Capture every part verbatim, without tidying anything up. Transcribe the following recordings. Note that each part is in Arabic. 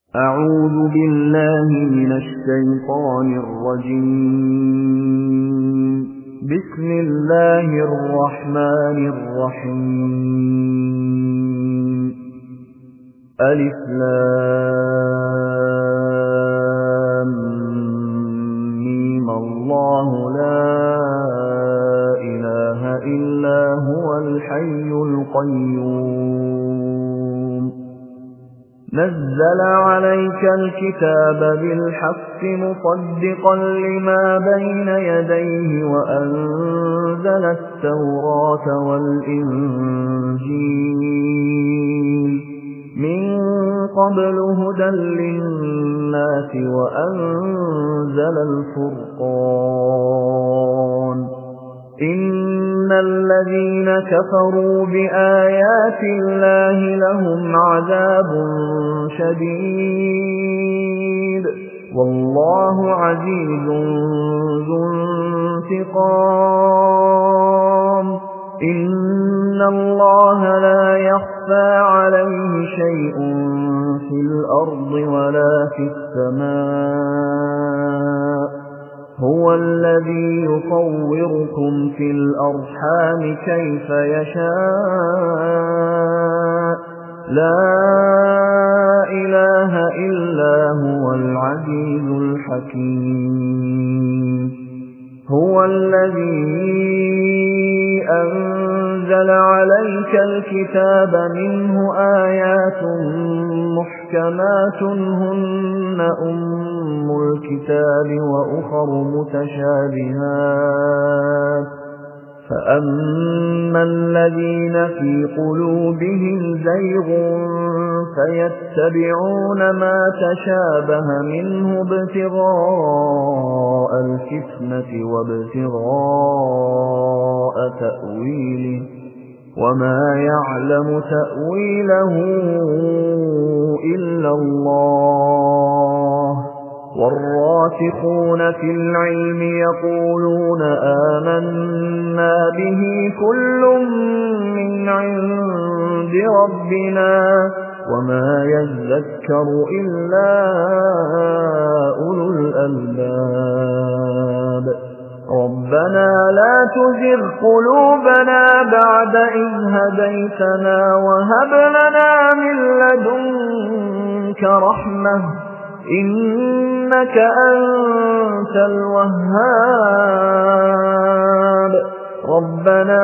أعوذ بالله من الشيطان الرجيم. بسم الله الرحمن الرحيم. ألف لام ميم الله لا إله إلا هو الحي القيوم. نزل عليك الكتاب بالحق مصدقا لما بين يديه وأنزل التوراة والإنجيل من قبل هدى للناس وأنزل الفرقان. إن الذين كفروا بآيات الله لهم عذاب شديد والله عزيز ذو انتقام. إن الله لا يخفى عليه شيء في الأرض ولا في السماء. هو الذي يصوركم في الأرحام كيف يشاء. لا إله إلا هو العزيز الحكيم. هو الذي أنزل عليك الكتاب منه آيات محكمات هن أم الكتاب وأخر متشابهات. فأما الذين في قلوبهم زيغ فيتبعون ما تشابه منه ابتغاء الفتنة وابتغاء تأويله وما يعلم تأويله إلا الله. والراسخون في العلم يقولون آمنا به كل من عند ربنا وما يذكر إلا أولو الألباب. ربنا لا تزغ قلوبنا بعد إذ هديتنا وهب لنا من لدنك رحمة إنك أنت الوهاب. ربنا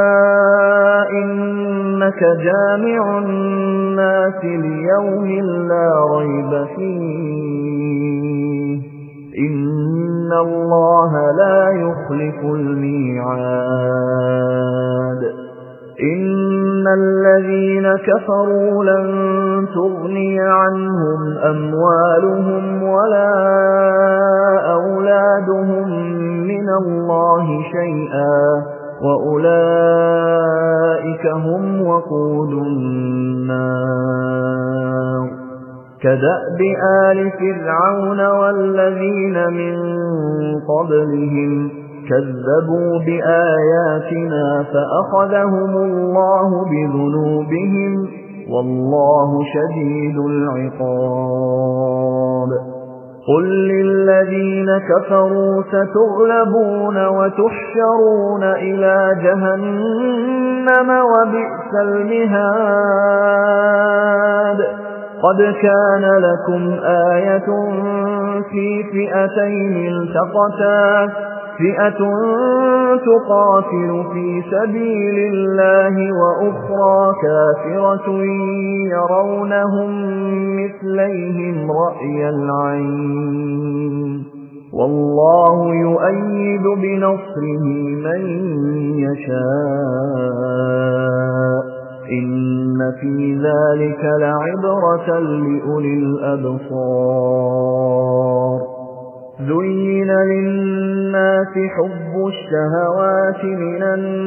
إنك جامع الناس ليوم لا ريب فيه إن الله لا يخلف الميعاد. إن الذين كفروا لن تغني عنهم أموالهم ولا أولادهم من الله شيئا وأولئك هم وقود النار. كدأب آل فرعون والذين من قبلهم كذبوا بآياتنا فأخذهم الله بذنوبهم والله شديد العقاب. قل للذين كفروا ستغلبون وتحشرون إلى جهنم وبئس المهاد. قد كان لكم آية في فئتين التقتا فئة تقاتل في سبيل الله وأخرى كافرة يرونهم مثليهم رأي العين والله يؤيد بنصره من يشاء. إن في ذلك لعبرة لأولي الأبصار. زين للناس حب الشهوات من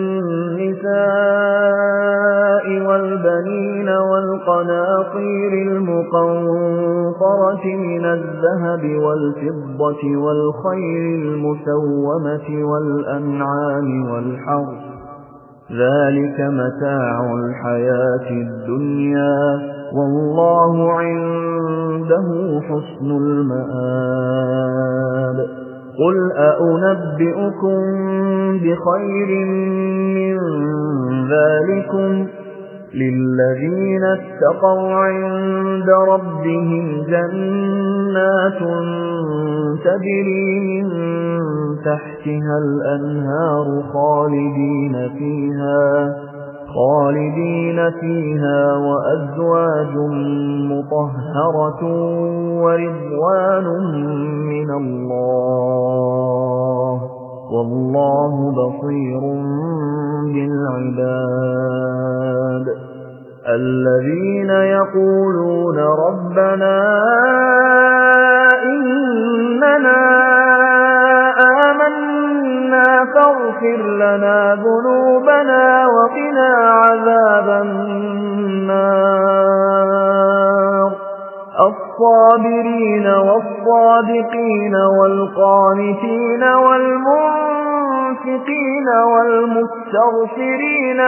النساء والبنين والقناطير المقنطرة من الذهب والفضة والخيل المسومة والأنعام والحرث ذلك متاع الحياة الدنيا والله عنده عنده حسن المآب قل أأنبئكم بخير من ذلكم للذين اتقوا عند ربهم جنات تجري من تحتها الأنهار خالدين فيها خالدين فيها وأزواج مطهرة ورضوان من الله والله بصير بالعباد الذين يقولون ربنا إننا آمنا فاغفر لنا ذنوبنا وقنا عذاب النار الصابرين والصادقين والقانتين والمنفقين والمستغفرين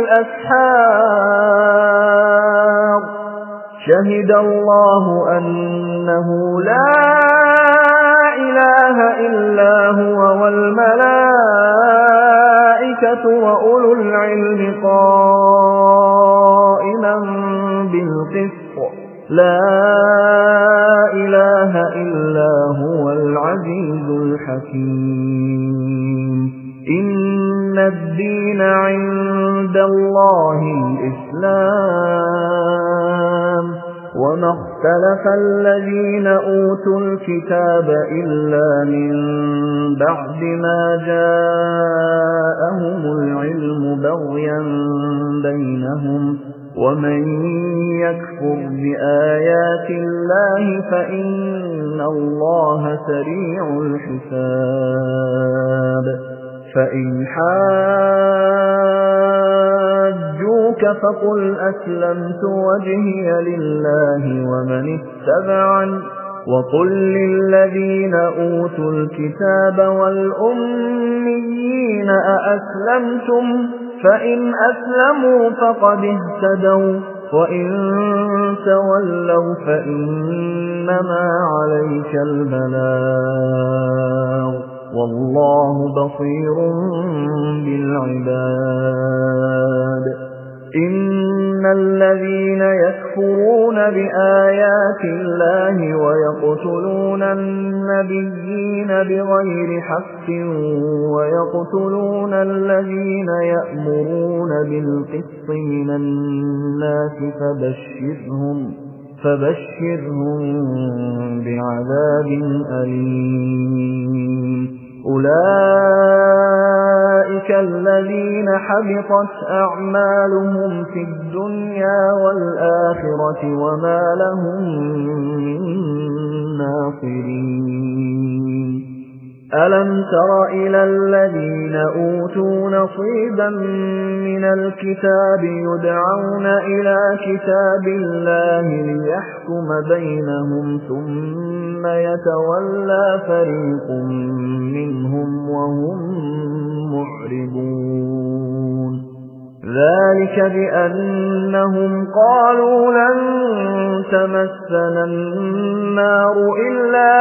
بالأسحار شهد الله أنه لا إله إلا هو والملائكة وأولو العلم قائما بالقسط لا إله إلا هو العزيز الحكيم إن الدين عند الله الإسلام وما اختلف الذين أوتوا الكتاب إلا من بعد ما جاءهم العلم بغيا بينهم ومن يكفر بآيات الله فإن الله سريع الحساب فإن حاجوك فقل أسلمت وجهي لله ومن اتبعني وقل للذين أوتوا الكتاب والأميين أأسلمتم فإن أسلموا فقد اهتدوا وإن تولوا فإنما عليك البلاغ والله بصير بالعباد إن الذين يكفرون بآيات الله ويقتلون النبيين بغير حق ويقتلون الذين يأمرون بالقسط من الناس فبشرهم فبشرهم بعذاب أليم أولئك الذين حبطت أعمالهم في الدنيا والآخرة وما لهم من ناصرين ألم تر إلى الذين أوتوا نصيبا من الكتاب يدعون إلى كتاب الله ليحكم بينهم ثم يتولى فريق منهم وهم معرضون ذلك بأنهم قالوا لن تمسنا النار إلا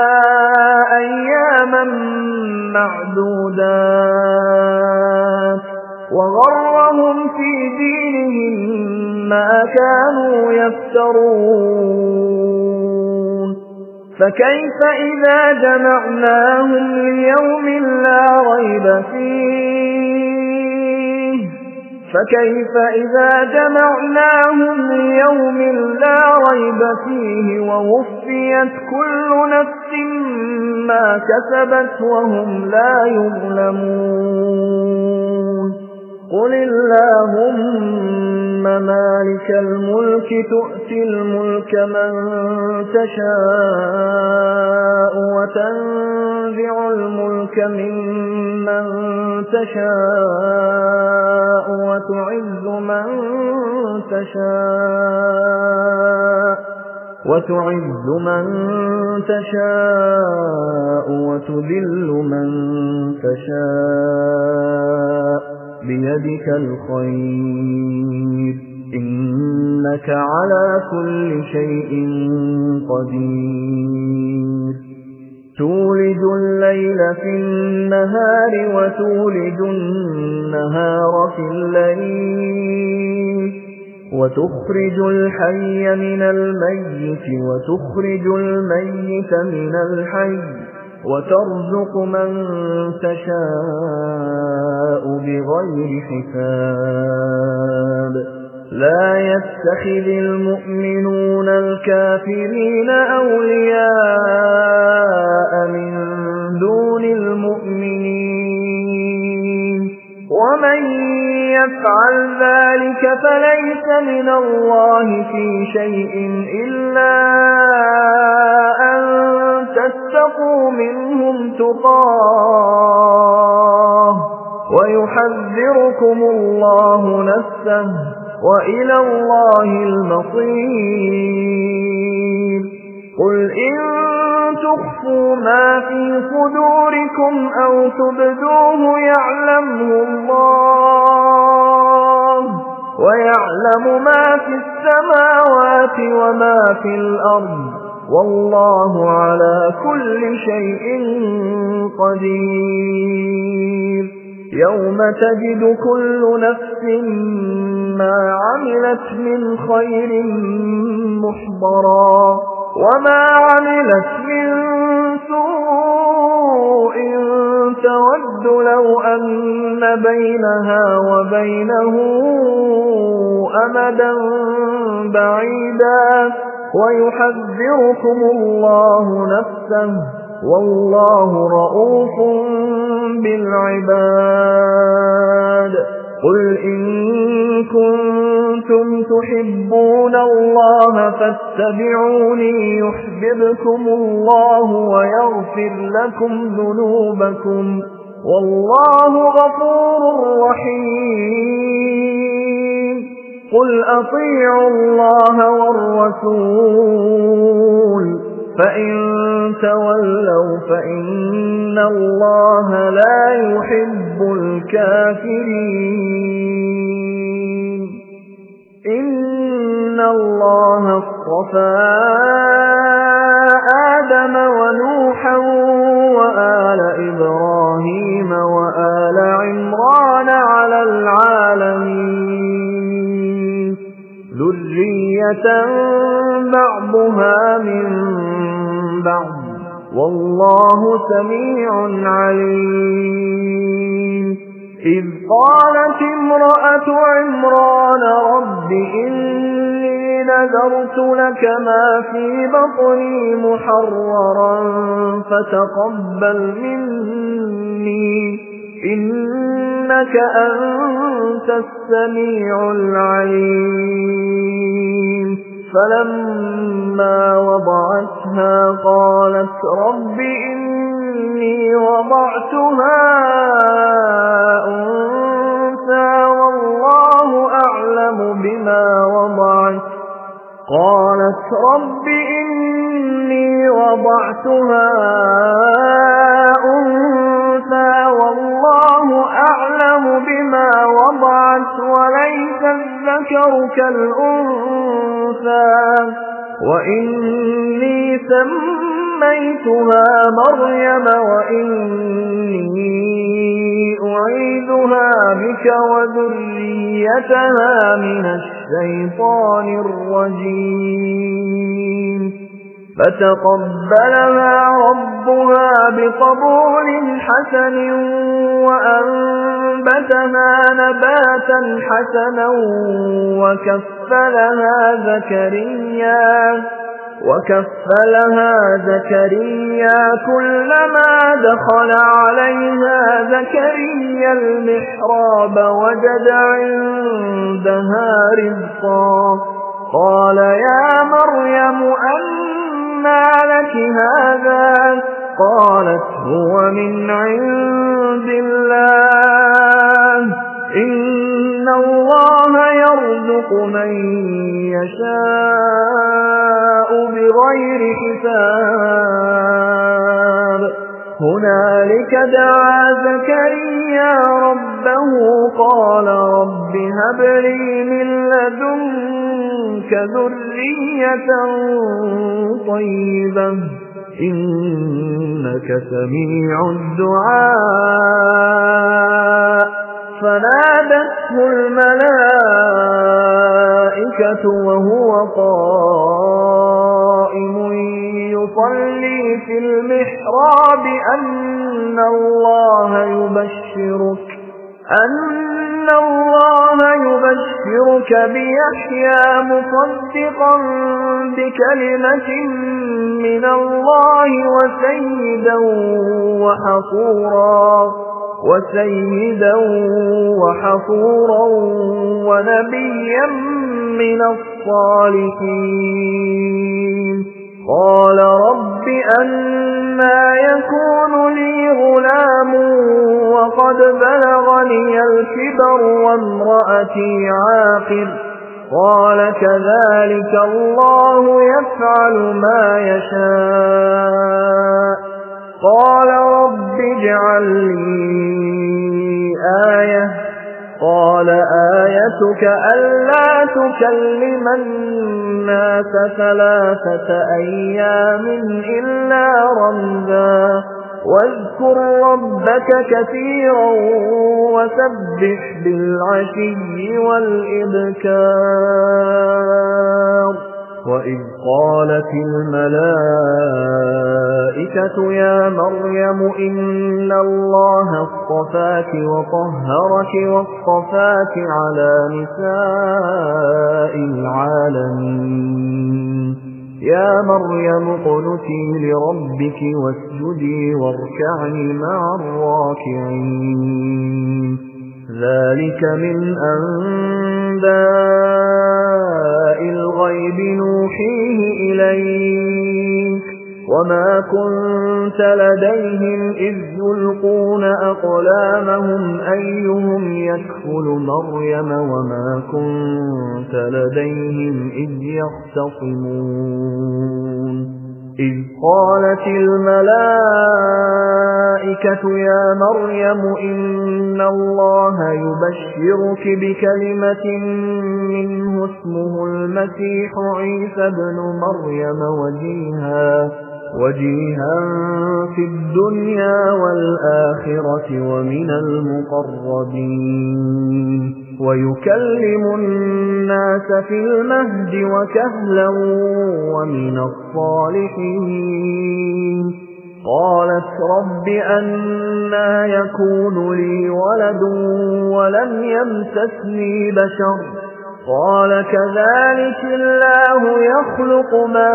أياما معدودات وغرهم في دينهم ما كانوا يفترون فكيف إذا جمعناهم ليوم لا ريب فيه فكيف إذا جمعناهم ليوم لا ريب فيه ووفيت كل نفس ما كسبت وهم لا يظلمون قل اللهم مالك الملك تؤتي الملك من تشاء وتنزع الملك ممن تشاء وتعز من تشاء وتعز من تشاء وتذل من تشاء بيدك الخير إنك على كل شيء قدير تولج الليل في النهار وتولج النهار في الليل وتخرج الحي من الميت وتخرج الميت من الحي وترزق من تشاء بغير حساب لا يتخذ المؤمنون الكافرين أولياء من دون المؤمنين ومن يفعل ذلك فليس من الله في شيء إلا أن تتقوا منهم تقاه ويحذركم الله نفسه وإلى الله المصير قل إن تخفوا ما في صدوركم أو تبدوه يعلمه الله ويعلم ما في السماوات وما في الأرض والله على كل شيء قدير يوم تجد كل نفس ما عملت من خير محضرا وما عملت من سوء تود لو أن بينها وبينه أمدا بعيدا ويحذركم الله نفسه والله رؤوف بالعباد قل إن كنتم تحبون الله فاتبعوني يحببكم الله ويغفر لكم ذنوبكم والله غفور رحيم قل أطيعوا الله والرسول فإن تولوا فإن الله لا يحب الكافرين إن الله اصطفى آدم ونوحا وآل إبراهيم وآل عمران على العالمين ذرية بعضها من بعض والله سميع عليم إذ قالت امرأة عمران رب إني نذرت لك ما في بطني محررا فتقبل مني إنك أنت السميع العليم فلما وضعتها قالت رب إني وضعتها أنثى والله أعلم بما وضعت قالت رب إني وضعتها أنثى والله أعلم بما وضعت وليس الذكر كالأنثى وإني سميتها مريم وإني أعيذها بك وذريتها من الشيطان الرجيم فتقبلها ربها بقبول حسن وأنبتها نباتا حسنا وكفلها زكريا وكفلها زكريا كلما دخل عليها زكريا المحراب وجد عندها رزقا قال يا مريم أنى لك هذا قالت هو من عند الله إن الله يرزق من يشاء بغير حساب هنالك دعا زكريا ربه قال رب هب لي من لدنك منك ذرية طيبة إنك سميع الدعاء فنادته الملائكة وهو قائم يصلي في المحراب أن الله يبشرك أن الله يبشرك بيحيى مصدقا بكلمة من الله وسيدا وحصورا وسيدا وحصورا ونبيا من الصالحين قال رب أنى يكون لي غلام وقد بلغني الكبر وامرأتي عاقر قال كذلك الله يفعل ما يشاء قال رب اجعل لي آية قال آيتك ألا تكلم الناس ثلاثة أيام إلا رمزا واذكر ربك كثيرا وسبح بالعشي والإبكار وإذ قالت الملائكة يا مريم إن الله اصطفاك وطهرك واصطفاك على نساء العالمين يا مريم اقنتي لربك واسجدي واركعي مع الراكعين ذلك من أنباء الغيب نوحيه إليك وما كنت لديهم إذ يلقون أقلامهم أيهم يكفل مريم وما كنت لديهم إذ يختصمون إذ قالت الملائكة يا مريم إن الله يبشرك بكلمة منه اسمه المسيح عيسى ابن مريم وجيها وجيها في الدنيا والآخرة ومن المقربين ويكلم الناس في المهد وكهلا ومن الصالحين قالت رب أنى يكون لي ولد ولم يمسسني بشر قال كذلك الله يخلق ما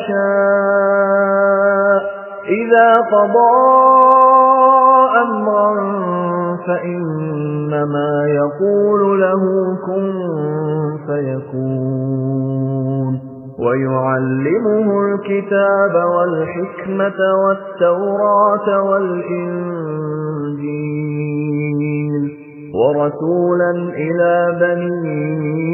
يشاء إذا قضى أمرا فإنما يقول له كن فيكون ويعلمه الكتاب والحكمة والتوراة والإنجيل ورسولا إلى بني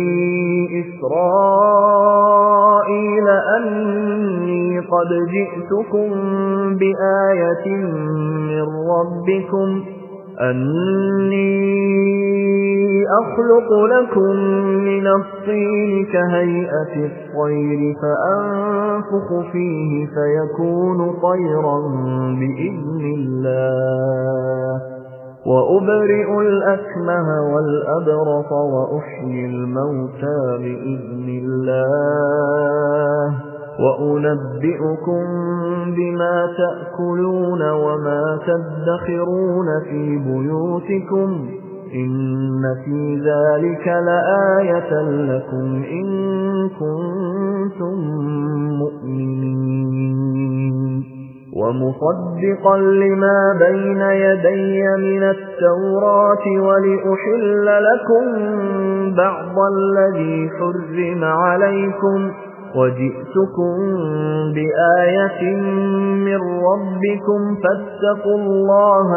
إسرائيل أني قد جئتكم بآية من ربكم أني أخلق لكم من الطين كهيئة الطير فأنفخ فيه فيكون طيرا بإذن الله وأبرئ الأكمه والأبرص وأحيي الموتى بإذن الله وأنبئكم بما تأكلون وما تدخرون في بيوتكم إن في ذلك لآية لكم إن كنتم مؤمنين ومصدقا لما بين يدي من التوراة ولأحل لكم بعض الذي حرم عليكم وجئتكم بآية من ربكم فاتقوا الله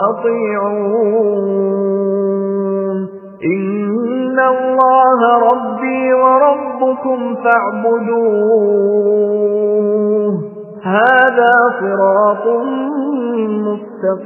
وأطيعون إن الله ربي وربكم فاعبدوه هذا صراط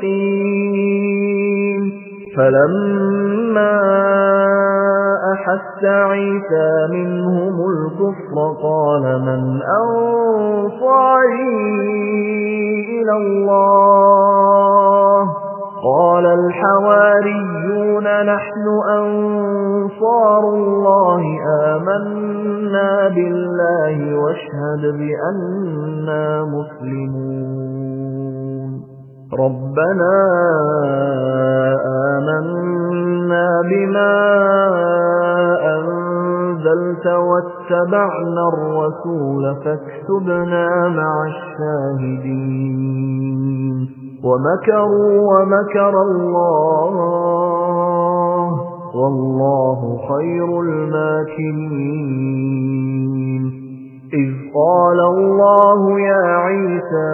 مستقيم فلما أحس مَسَّ عِيسَى مِنْهُمُ الْكُفْرَ قَالَ مَنْ أَنصَارِي إِلَى اللَّهِ قَالَ الْحَوَارِيُّونَ نَحْنُ أَنصَارُ اللَّهِ آمَنَّا بِاللَّهِ وَاشْهَدْ بِأَنَّا مُسْلِمُونَ رَبَّنَا آمَنَّا بِمَا أَنزَلْتَ وَاتَّبَعْنَا الرَّسُولَ فَاكْتُبْنَا مَعَ الشَّاهِدِينَ وَمَكَرُوا وَمَكَرَ اللَّهُ وَاللَّهُ خَيْرُ الْمَاكِرِينَ إِذْ قَالَ اللَّهُ يَا عِيسَى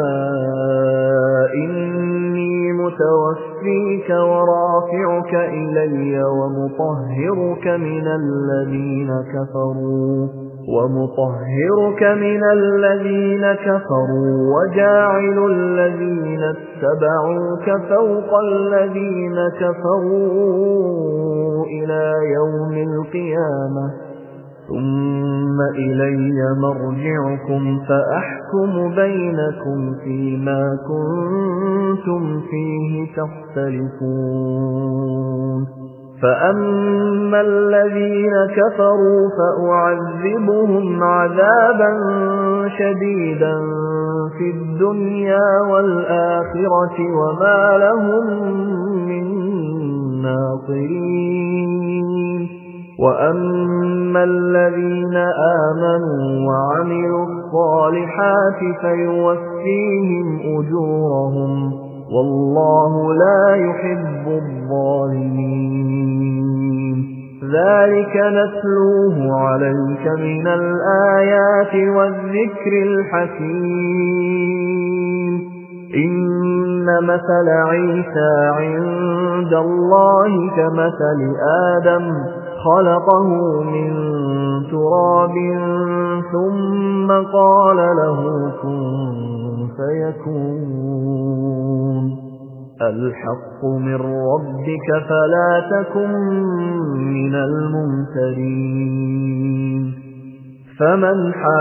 إِنِّي مُتَوَفِّيكَ وَرَافِعُكَ إِلَيَّ وَمُطَهِّرُكَ مِنَ الَّذِينَ كَفَرُوا وَمُطَهِّرُكَ مِنَ الَّذِينَ كَفَرُوا وَجَاعِلُ الَّذِينَ اتَّبَعُوكَ فَوْقَ الَّذِينَ كَفَرُوا إِلَى يَوْمِ الْقِيَامَةِ ثُمَّ إِلَيَّ مَرْجِعُكُمْ فَأَحْكُمُ بَيْنَكُمْ فِيمَا كُنتُمْ فِيهِ تَخْتَلِفُونَ فَأَمَّا الَّذِينَ كَفَرُوا فَأُعَذِّبُهُمْ عَذَابًا شَدِيدًا فِي الدُّنْيَا وَالْآخِرَةِ وَمَا لَهُم مِّن نَّاصِرِينَ وَأَمَّا الَّذِينَ آمَنُوا وَعَمِلُوا الصَّالِحَاتِ فَيُوَفِّيهِمْ أُجُورَهُمْ وَاللَّهُ لَا يُحِبُّ الظَّالِمِينَ ذَلِكَ نَتْلُوهُ عَلَيْكَ مِنَ الْآيَاتِ وَالذِّكْرِ الْحَكِيمِ إِنَّ مَثَلَ عِيسَى عِندَ اللَّهِ كَمَثَلِ آدَمَ خَلَقَهُ مِنْ تُرَابٍ ثُمَّ قَالَ لَهُ كُن فَيَكُونُ الْحَقُّ مِنْ رَبِّكَ فَلَا تَكُنْ مِنَ الْمُمْتَرِينَ فَمَنْ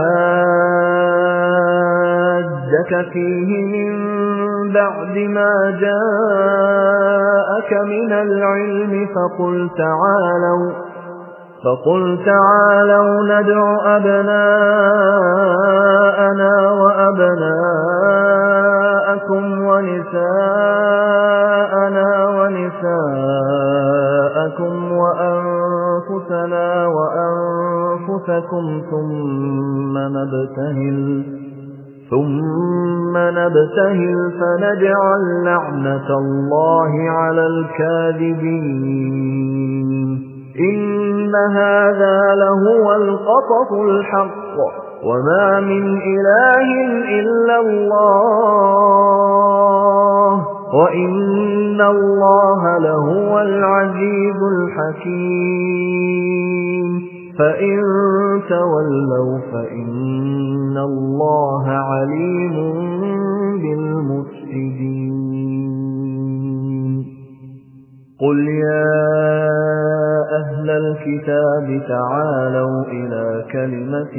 حَاجَّكَ فِيهِ مِنْ بَعْدِ مَا جَاءَكَ مِنَ الْعِلْمِ فَقُلْ تَعَالَوْا فَقُلْ تَعَالَوْا نَدْعُ أَبْنَاءَنَا وَأَبْنَاءَكُمْ وَنِسَاءَنَا وَنِسَاءَكُمْ وَأَنفُسَنَا وَأَنفُسَكُمْ ثُمَّ نَبْتَهِلْ ثُمَّ نَبْتَهِلْ فَنَجْعَلْ لَعْنَةَ اللَّهِ عَلَى الْكَاذِبِينَ إِنَّ هَذَا لَهُوَ الْقَصَصُ الْحَقُّ وَمَا مِنْ إِلَٰهٍ إِلَّا اللَّهُ وَإِنَّ اللَّهَ لَهُوَ الْعَزِيزُ الْحَكِيمُ فَإِن تَوَلَّوْا فَإِنَّ اللَّهَ عَلِيمٌ بِالْمُفْسِدِينَ قُلْ يَا أَهْلَ الْكِتَابِ تَعَالَوْا إِلَى كَلِمَةٍ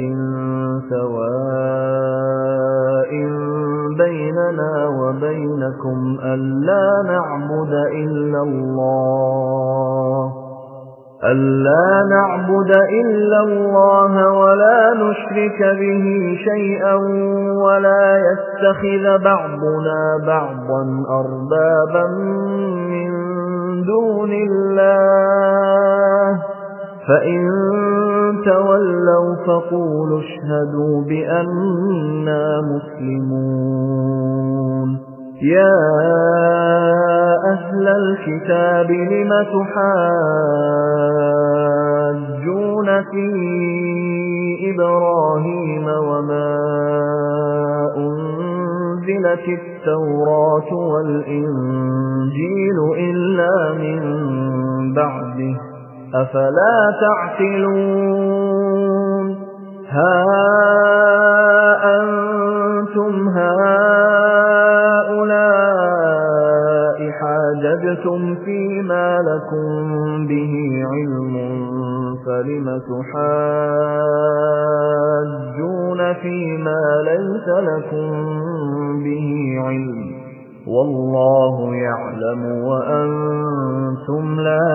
سَوَاءٍ بَيْنَنَا وَبَيْنَكُمْ أَلَّا نَعْبُدَ إِلَّا اللَّهَ أَلَّا نَعْبُدَ إِلَّا اللَّهَ وَلَا نُشْرِكَ بِهِ شَيْئًا وَلَا يَتَّخِذَ بَعْضُنَا بَعْضًا أَرْبَابًا مِّن دُونِ اللَّهِ فَإِن تَوَلَّوْا فَقُولُوا اشْهَدُوا بِأَنَّا مُسْلِمُونَ يَا أَهْلَ الْكِتَابِ لِمَ تُحَاجُّونَ فِي إِبْرَاهِيمَ وَمَا أُنْزِلَتِ التَّوْرَاةُ وَالْإِنْجِيلُ إِلَّا مِنْ بَعْدِهِ أَفَلَا تَعْقِلُونَ هَا أَنْتُمْ هَؤُلَاءِ حَاجَجْتُمْ فِيمَا لَكُمْ بِهِ عِلْمٌ فلم تحاجون فيما ليس لكم به علم والله يعلم وأنتم لا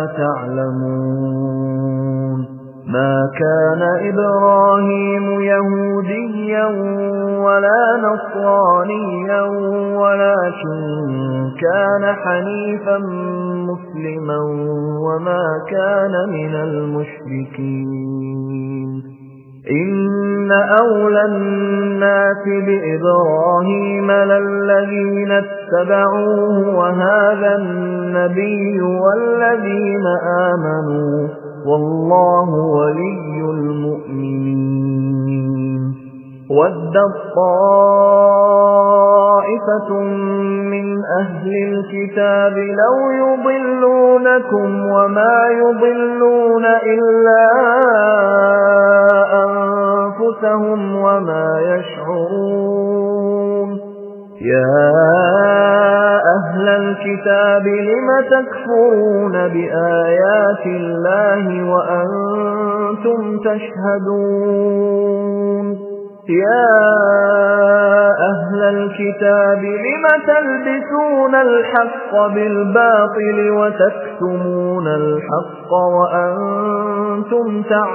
تعلمون ما كان إبراهيم يهوديا ولا نصرانيا ولكن كان حنيفا مسلما وما كان من المشركين إن أولى الناس بإبراهيم للذين اتبعوه وهذا النبي والذين آمنوا والله ولي المؤمنين وَدَّتْ طَائِفَةٌ مِّنْ أَهْلِ الْكِتَابِ لَوْ يُضِلُّونَكُمْ وَمَا يُضِلُّونَ إِلَّا أَنفُسَهُمْ وَمَا يَشْعُرُونَ يَا أَهْلَ الْكِتَابِ لِمَ تَكْفُرُونَ بِآيَاتِ اللَّهِ وَأَنْتُمْ تَشْهَدُونَ يَا أَهْلَ الْكِتَابِ لِمَ تَلْبِسُونَ الْحَقَّ بِالْبَاطِلِ وَتَكْتُمُونَ الْحَقَّ وَأَنْتُمْ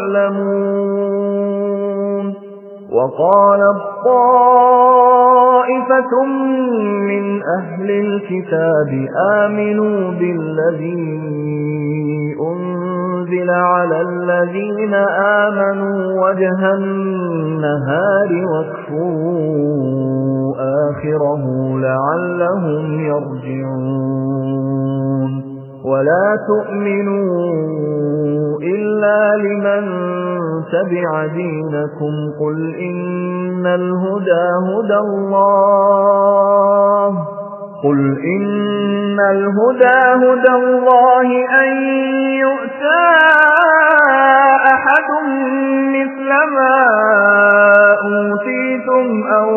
تَعْلَمُونَ وَقَالَتْ طَائِفَةٌ مِّنْ أَهْلِ الْكِتَابِ آمِنُوا بِالَّذِي أُنْزِلَ عَلَى الَّذِينَ آمَنُوا وَجْهَ النَّهَارِ وَاكْفُرُوا آخِرَهُ لَعَلَّهُمْ يَرْجِعُونَ وَلَا تُؤْمِنُوا إِلَّا لِمَنْ تَبِعَ دِينَكُمْ قُلْ إِنَّ الْهُدَى هُدَى اللَّهِ قُلْ إِنَّ الْهُدَى هُدَى اللَّهِ أَن يُؤْتَى أَحَدٌ مِثْلَ مَا أُوتِيتُمْ أَوْ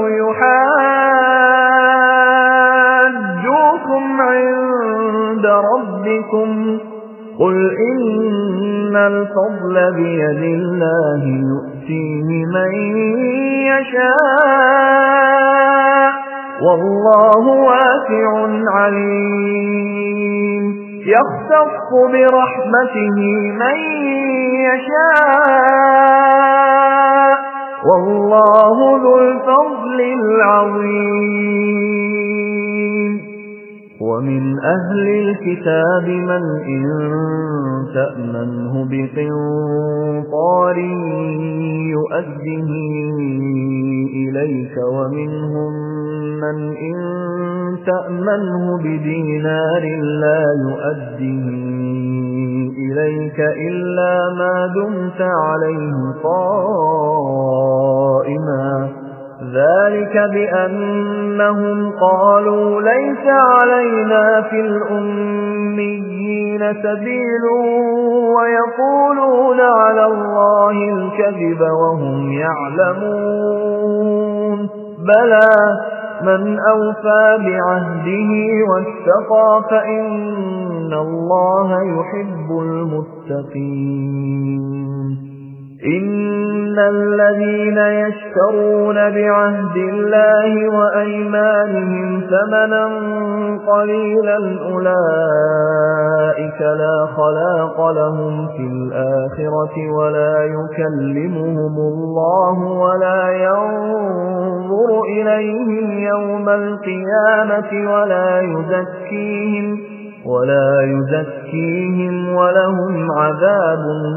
يُحَاجُّوكُمْ عِندَ رَبِّكُمْ قُلْ إِنَّ الْفَضْلَ بِيَدِ اللَّهِ يُؤْتِيهِ مَن يَشَاءُ وَاللَّهُ وَاسِعٌ عَلِيمٌ يَخْتَصُّ بِرَحْمَتِهِ مَن يَشَاءُ وَاللَّهُ ذُو الْفَضْلِ الْعَظِيمِ وَمِنْ أَهْلِ الْكِتَابِ مَنْ إِنْ تَأْمَنْهُ بِقِنطَارٍ يُؤَدِّهِ إِلَيْكَ وَمِنْهُمْ مَنْ إِنْ تَأْمَنْهُ بِدِينَارٍ لَا يُؤَدِّهِ إِلَيْكَ إِلَّا مَا دُمْتَ عَلَيْهِ قَائِمًا ذَلِكَ بِأَنَّهُمْ قَالُوا لَيْسَ عَلَيْنَا فِي الْأُمِّيِّينَ سَبِيلٌ وَيَقُولُونَ عَلَى اللَّهِ الْكَذِبَ وَهُمْ يَعْلَمُونَ بَلَى مَنْ أَوْفَى بِعَهْدِهِ وَاتَّقَى فَإِنَّ اللَّهَ يُحِبُّ الْمُتَّقِينَ إِنَّ الَّذِينَ يَشْتَرُونَ بِعَهْدِ اللَّهِ وَأَيْمَانِهِمْ ثَمَنًا قَلِيلًا أُولَئِكَ لَا خَلَاقَ لَهُمْ فِي الْآخِرَةِ وَلَا يُكَلِّمُهُمُ اللَّهُ وَلَا يَنظُرُ إِلَيْهِمْ يَوْمَ الْقِيَامَةِ وَلَا يُزَكِّيهِمْ ولا يزكيهم ولهم عذاب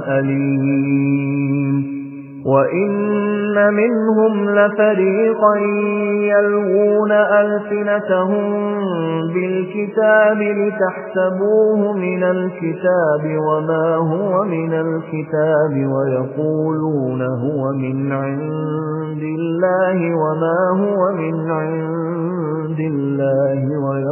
أليم وإن منهم لفريقا يلوون ألسنتهم بالكتاب لتحسبوه من الكتاب وما هو من الكتاب ويقولون هو من عند الله وما هو من عند الله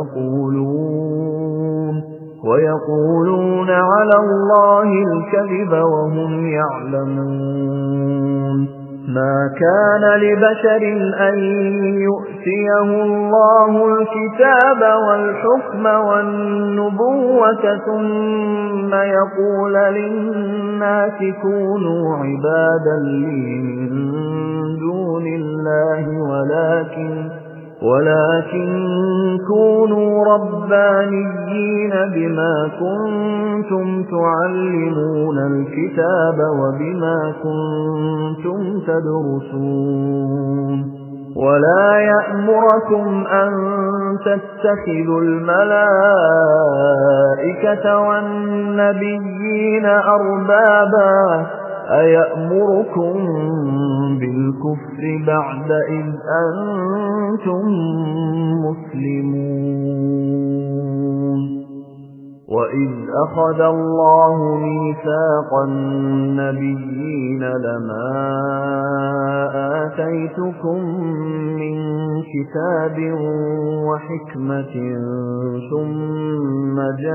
ويقولون ويقولون على الله الكذب وهم يعلمون ما كان لبشر أن يؤتيه الله الكتاب والحكم والنبوة ثم يقول للناس كونوا عبادا لي من دون الله ولكن ولكن كونوا ربانيين بما كنتم تعلمون الكتاب وبما كنتم تدرسون ولا يأمركم أن تتخذوا الملائكة والنبيين أربابا أيأمركم بالكفر بعد إذ أنتم مسلمون وإذ أخذ الله ميثاق النبيين لما آتيتكم من كتاب وحكمة ثم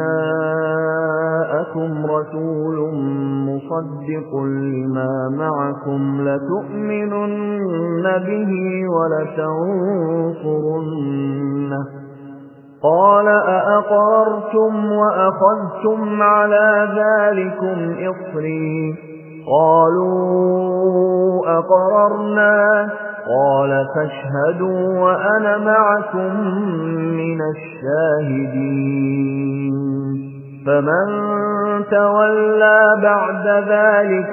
جاءكم رسول مصدق لما معكم لتؤمنن به ولتنصرنه قال أأقررتم وأخذتم على ذلكم إصري قالوا أقررنا قال فاشهدوا وأنا معكم من الشاهدين فمن تولى بعد ذلك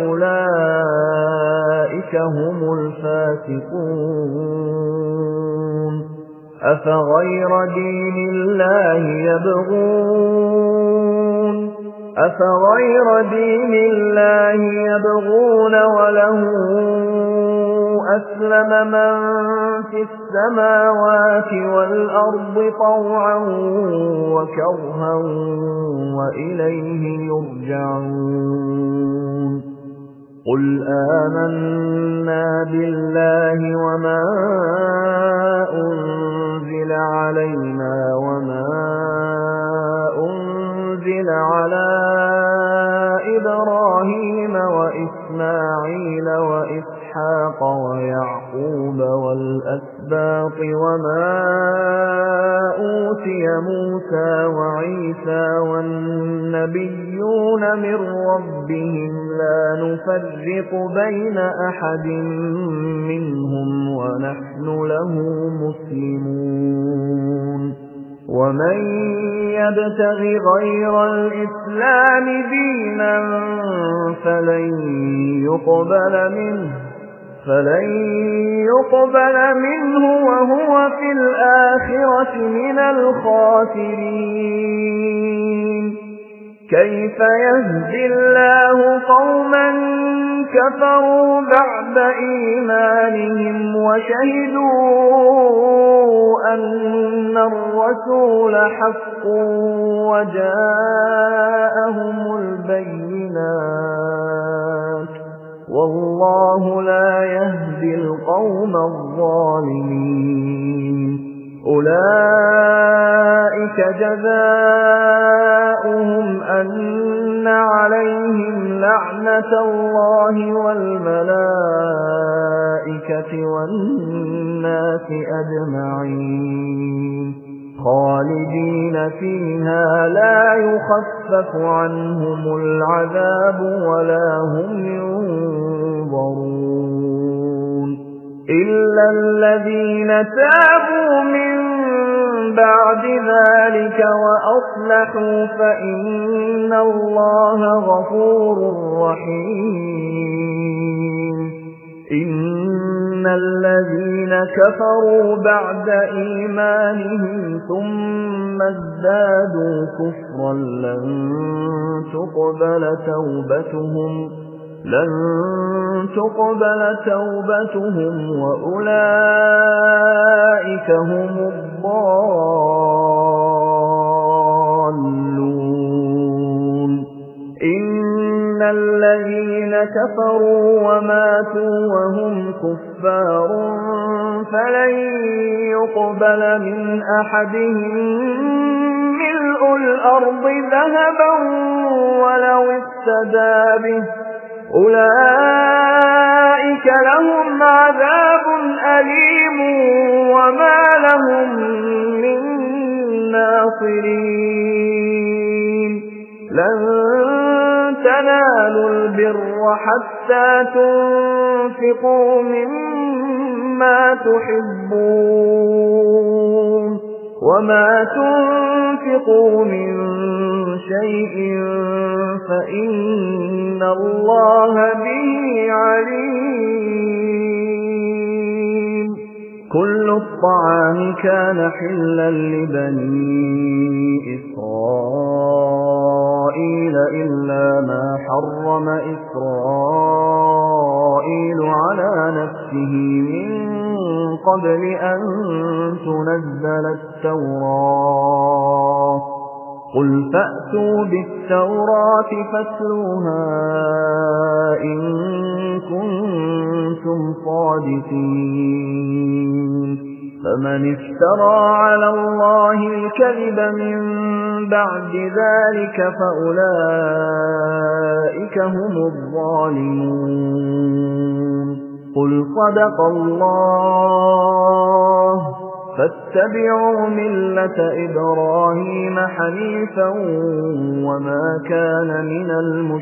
فأولئك هم الفاسقون أفغير دين الله يبغون أفغير دين الله يبغون وله أسلم من في السماوات والأرض طوعا وكرها وإليه يرجعون قل آمنا بالله وما أنزل علينا وما أنزل على إبراهيم وإسماعيل وإسحاق ويعقوب والأسباط وما أوتي موسى وعيسى والنبيون من ربهم لا نفرق بين أحد منهم ونحن له مسلمون ومن يبتغ غير الإسلام دينا فلن يقبل منه فلن يقبل منه وهو في الآخرة من الخاسرين كيف يهدي الله قوما كفروا بعد إيمانهم وشهدوا أن الرسول حق وجاءهم البينات والله لا يهدي القوم الظالمين أولئك جزاؤهم أن عليهم لعنة الله والملائكة والناس أجمعين خالدين فيها لا يخفف عنهم العذاب ولا هم ينظرون إلا الذين تابوا من بعد ذلك وأصلحوا فإن الله غفور رحيم إن الذين كفروا بعد إيمانهم ثم ازدادوا كفرا لن تقبل توبتهم لن تقبل توبتهم وأولئك هم الضالون إن الذين كفروا وماتوا وهم كفار فلن يقبل من أحدهم ملء الأرض ذهبا ولو افتدى به أولئك لهم عذاب أليم وما لهم من ناصرين لن تنالوا البر حتى تنفقوا مما تحبون وما تنفقوا من شيء فإن الله به عليم كل الطعام كان حلا لبني إسرائيل إلا ما حرم إسرائيل على نفسه من قبل أن تنزل التوراة قل فأتوا بالتوراة فاتلوها إن كنتم صادقين فمن افترى على الله الكذب من بعد ذلك فأولئك هم الظالمون قل صدق الله فاتبعوا ملة إبراهيم حنيفا وما كان من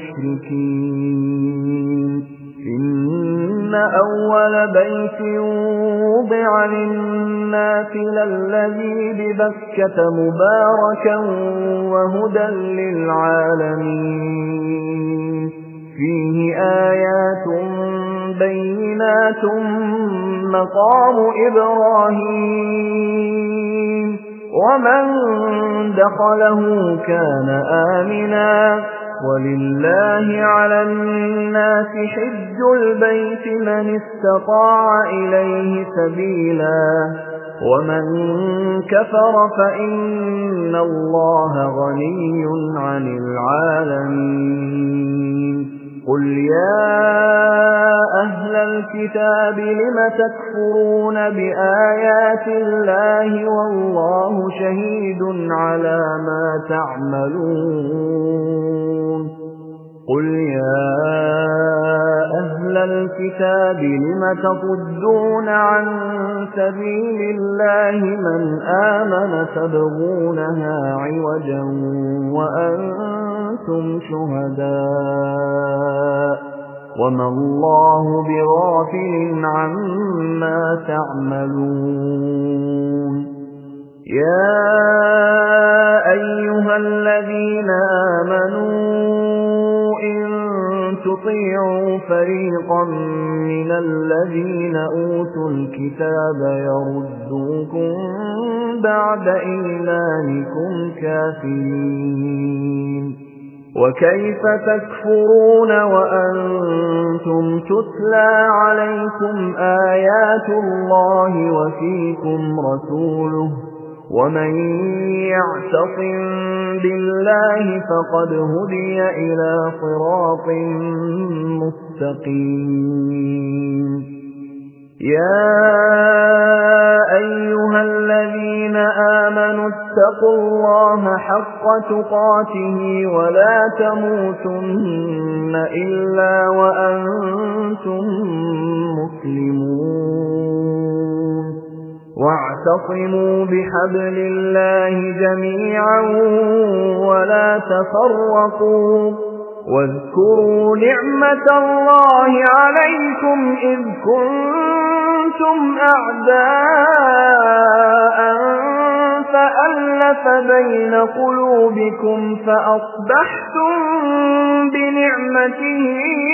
المشركين إن أول بيت وضع للناس للذي ببكة مباركا وهدى للعالمين فيه آيات بينات مقام إبراهيم ومن دخله كان آمنا ولله على الناس حج البيت من استطاع إليه سبيلا ومن كفر فإن الله غني عن العالمين قل يا أهل الكتاب لم تكفرون بآيات الله والله شهيد على ما تعملون قل يا أهل الكتاب لم تصدون عن سبيل الله من آمن تبغونها عوجا وأنتم شهداء وما الله بغافل عما تعملون يا أيها الذين آمنوا إن تطيعوا فريقا من الذين أوتوا الكتاب يردوكم بعد إيمانكم كافرين وكيف تكفرون وأنتم تتلى عليكم آيات الله وفيكم رسوله ومن يعتصم بالله فقد هدي إلى صراط مستقيم يا أيها الذين آمنوا اتقوا الله حق تقاته ولا تموتن إلا وأنتم مسلمون واعتصموا بحبل الله جميعا ولا تفرقوا واذكروا نعمة الله عليكم إذ كنتم أعداء فألف بين قلوبكم فأصبحتم بنعمته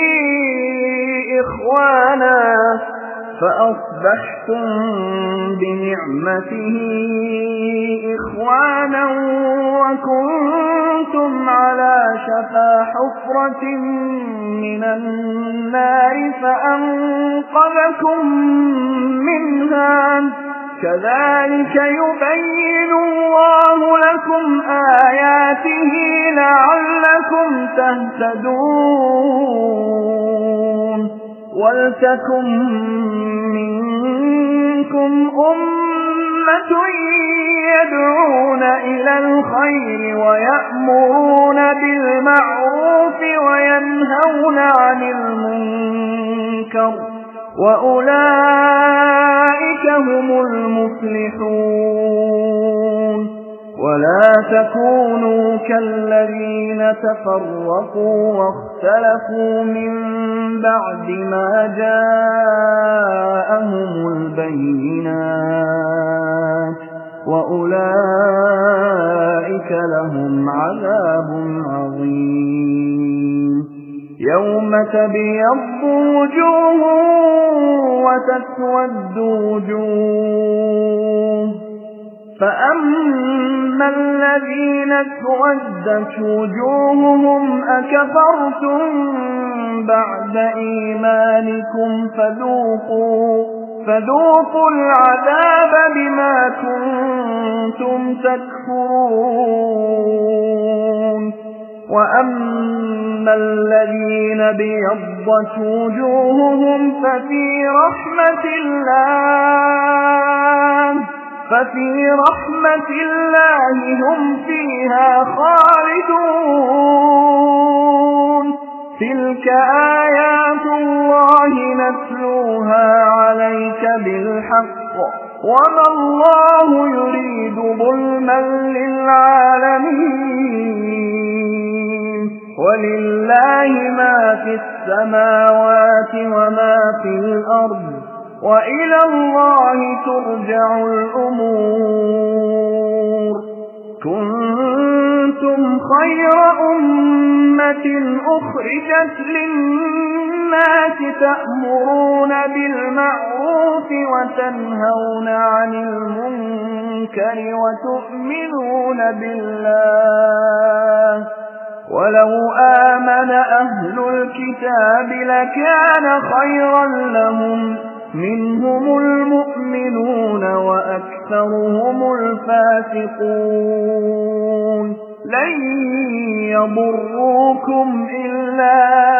إخوانا فأصبحتم بنعمته إخوانا وكنتم على شفا حفرة من النار فأنقذكم منها كذلك يبين الله لكم آياته لعلكم تهتدون ولتكن منكم أمة أمة يدعون إلى الخير ويأمرون بالمعروف وينهون عن المنكر وأولئك هم المفلحون ولا تكونوا كالذين تفرقوا واختلفوا من بعد ما جاءهم البينات وأولئك لهم عذاب عظيم يوم تبيض وجوه وتسود وجوه فأما الذين اسودت وجوههم أكفرتم بعد إيمانكم فذوقوا فذوقوا العذاب بما كنتم تكفرون وأما الذين ابيضت وجوههم ففي رحمة الله ففي رحمة الله هم فيها خالدون تلك آيات الله نتلوها عليك بالحق وما الله يريد ظلما للعالمين ولله ما في السماوات وما في الأرض وإلى الله ترجع الأمور كنتم خير أمة أخرجت للناس تأمرون بالمعروف وتنهون عن المنكر وتؤمنون بالله ولو آمن أهل الكتاب لكان خيرا لهم منهم المؤمنون وأكثرهم الفاسقون لن يضروكم إلا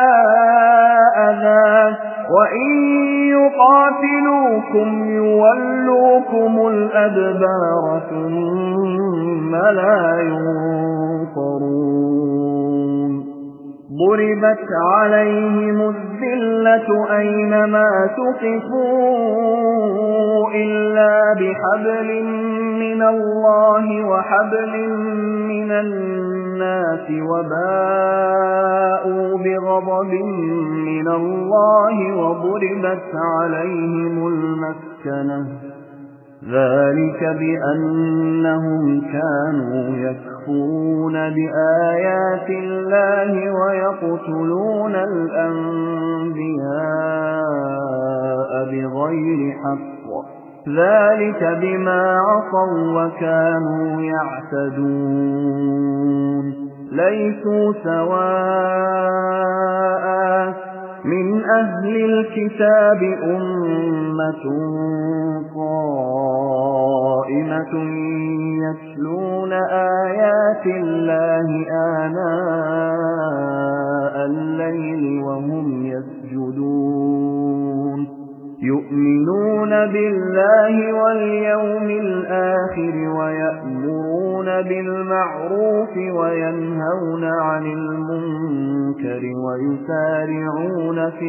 أذى وإن يقاتلوكم يولوكم الأدبار ثم لا ينصرون ضربت عليهم الذلة أينما تقفوا إلا بحبل من الله وحبل من الناس وباءوا بغضب من الله وضربت عليهم المسكنة ذلك بأنهم كانوا يكفرون بآيات الله ويقتلون الأنبياء بغير حق ذلك بما عصوا وكانوا يعتدون ليسوا سواء من أهل الكتاب أمة قائمة يتلون آيات الله آناء الليل وهم يسجدون يؤمنون بالله واليوم الآخر ويأمرون بالمعروف وينهون عن المنكر ويسارعون في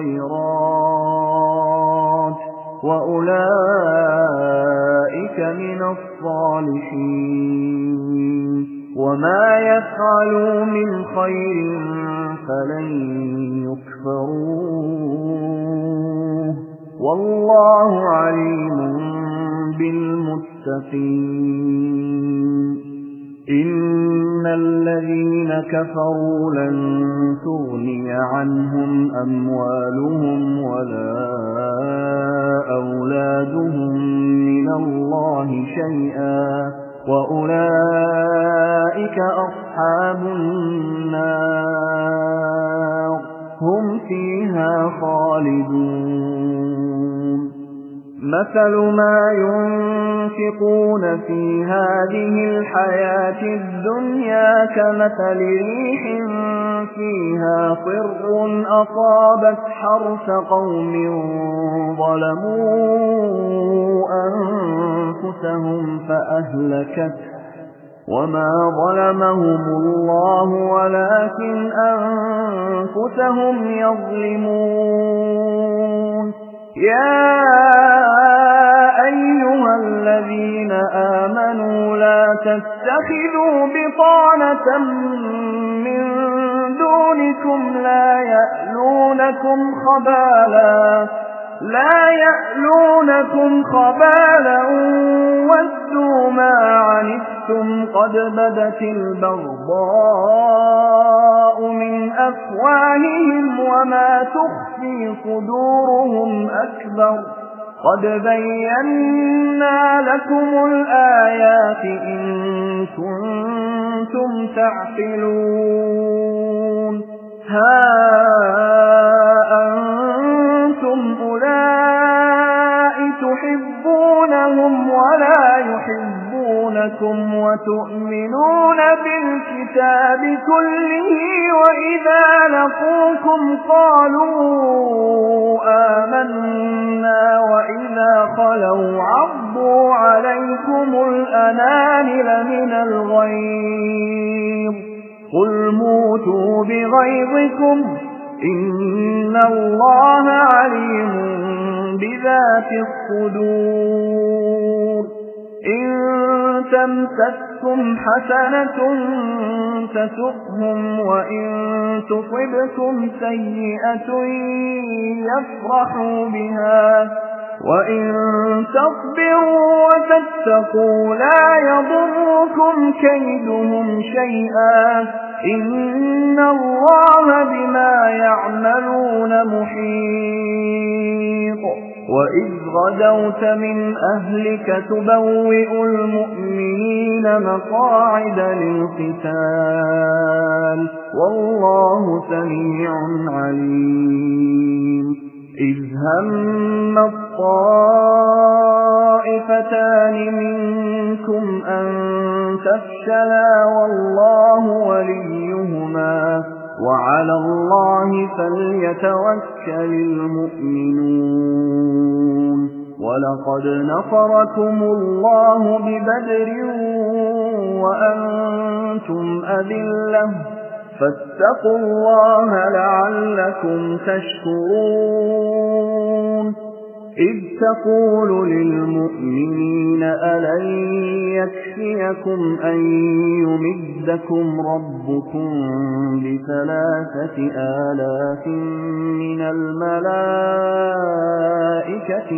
الخيرات وأولئك من الصالحين وما يفعلوا من خير فلن يكفروه والله عليم بالمتقين إن الذين كفروا لن تغني عنهم أموالهم ولا أولادهم من الله شيئا وأولئك أصحاب النار هم فيها خالدون مثل ما ينفقون في هذه الحياة الدنيا كمثل ريح فيها صر أصابت حرث قوم ظلموا أنفسهم فأهلكته وما ظلمهم الله ولكن أنفسهم يظلمون يا أيها الذين آمنوا لا تتخذوا بطانة من دونكم لا يألونكم خبالا لا يألونكم خبالا ودوا ما عنتم قد بدت البغضاء من أفواههم وما تخفي صدورهم أكبر قد بينا لكم الآيات إن كنتم تعقلون ها أنتم أولئك تحبونهم ولا يحبونكم وتؤمنون بالكتاب كله وإذا لقوكم قالوا آمنا وإذا خلوا عضوا عليكم الأنامل من الغيظ قل موتوا بغيظكم إن الله عليم بذات الصدور إن تمسككم حسنة تسؤهم وإن تصبكم سيئة يفرحوا بها وإن تصبروا وتتقوا لا يضركم كيدهم شيئا إن الله بما يعملون محيط وإذ غدوت من أهلك تبوئ المؤمنين مقاعد للقتال والله سميع عليم إذ هم الطائفتان منكم أن تفشلا والله وليهما وعلى الله فليتوكل المؤمنون ولقد نصركم الله ببدر وأنتم أذلة فاتقوا الله لعلكم تشكرون إذ تقول للمؤمنين ألن يكفيكم أن يمدكم ربكم بثلاثة آلاف من الملائكة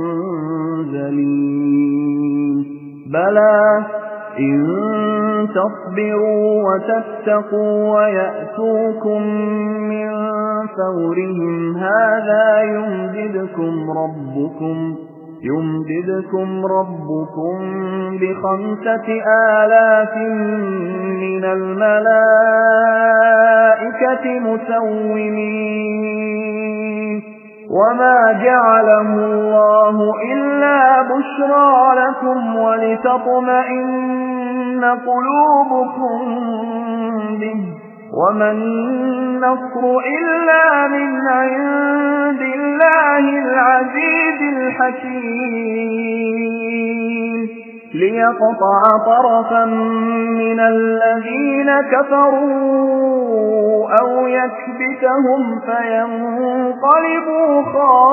منزلين بلى إن تصبروا وتتقوا ويأتوكم من فورهم هذا يمددكم ربكم يمددكم ربكم بخمسة آلاف من الملائكة مسومين وما جعله الله إلا بشرى لكم ولتطمئن قلوبكم به وما النصر إلا من عند الله العزيز الحكيم ليقطع طرفا من الذين كفروا أو يكبتهم فينقلبوا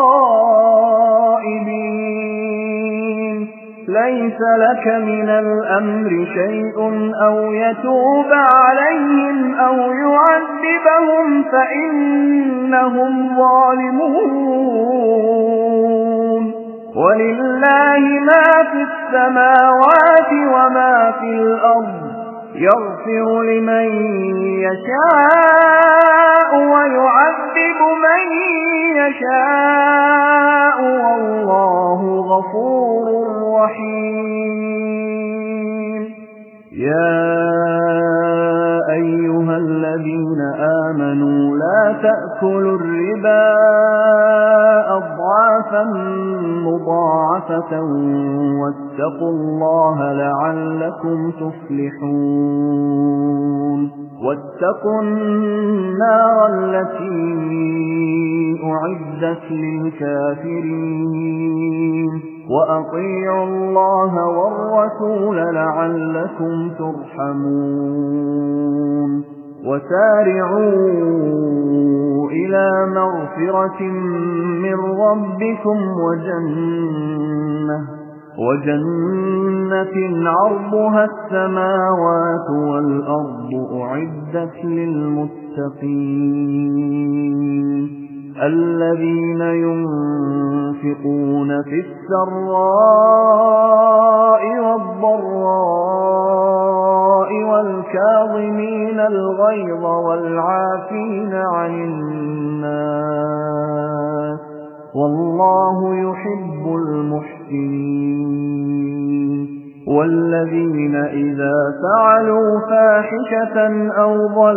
خائبين ليس لك من الأمر شيء أو يتوب عليهم أو يعذبهم فإنهم ظالمون ولله ما في السماوات وما في الأرض يغفر لمن يشاء ويعذب من يشاء والله غفور رحيم يا أيها الذين آمنوا لا تأكلوا الربا أضعافا مضاعفة واتقوا الله لعلكم تفلحون واتقوا النار التي أعدت للكافرين وأطيعوا الله والرسول لعلكم ترحمون وسارعوا إلى مغفرة من ربكم وجنة وجنة عرضها السماوات والأرض أعدت للمتقين الذين ينفقون في السراء والضراء والكاظمين الغيظ والعافين عن الناس والله يحب المحسنين والذين إذا فعلوا فاحشة أو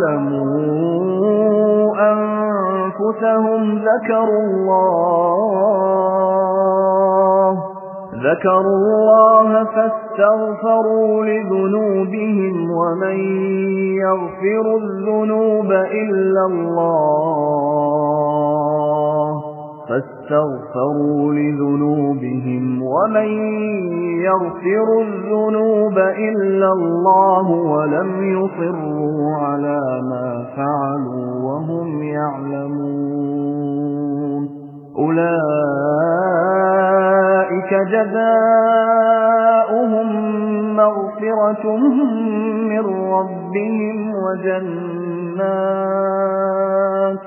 ظلموا أنفسهم ذكروا الله ذكروا الله فاستغفروا لذنوبهم ومن يغفر الذنوب إلا الله فاستغفروا لذنوبهم ومن يغفر الذنوب إلا الله ولم يصروا على ما فعلوا وهم يعلمون أولئك جزاؤهم مغفرة من ربهم وجنات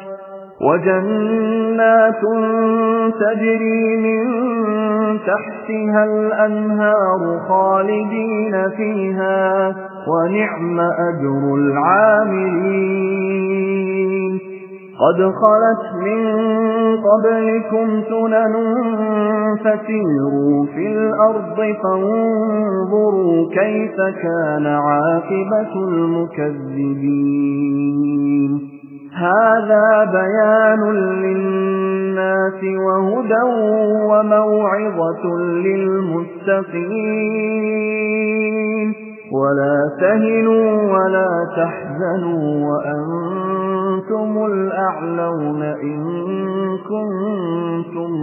وجنات تجري من تحتها الأنهار خالدين فيها ونعم أجر العاملين قد خلت من قبلكم سنن فسيروا في الأرض فانظروا كيف كان عاقبة المكذبين هذا بيان للناس وهدى وموعظة للمتقين ولا تهنوا ولا تحزنوا وأنتم الأعلون إن كنتم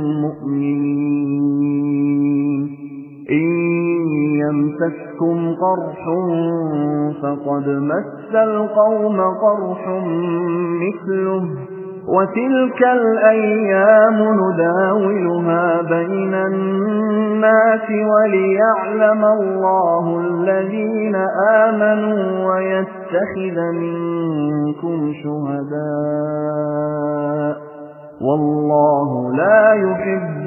مؤمنين إن يمسسكم قرح فقد مس القوم قرح مثله وتلك الأيام نداولها بين الناس وليعلم الله الذين آمنوا ويتخذ منكم شهداء والله لا يحب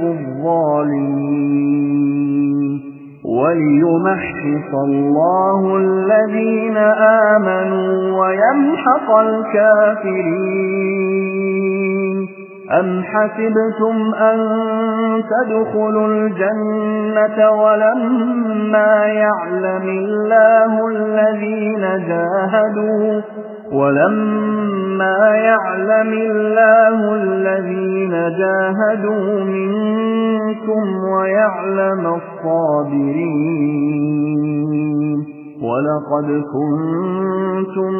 الظالمين وليمحص الله الذين آمنوا ويمحق الكافرين أم حسبتم أن تدخلوا الجنة ولما يعلم الله الذين جاهدوا ولما يعلم الله الذين جاهدوا منكم ويعلم الصابرين ولقد كنتم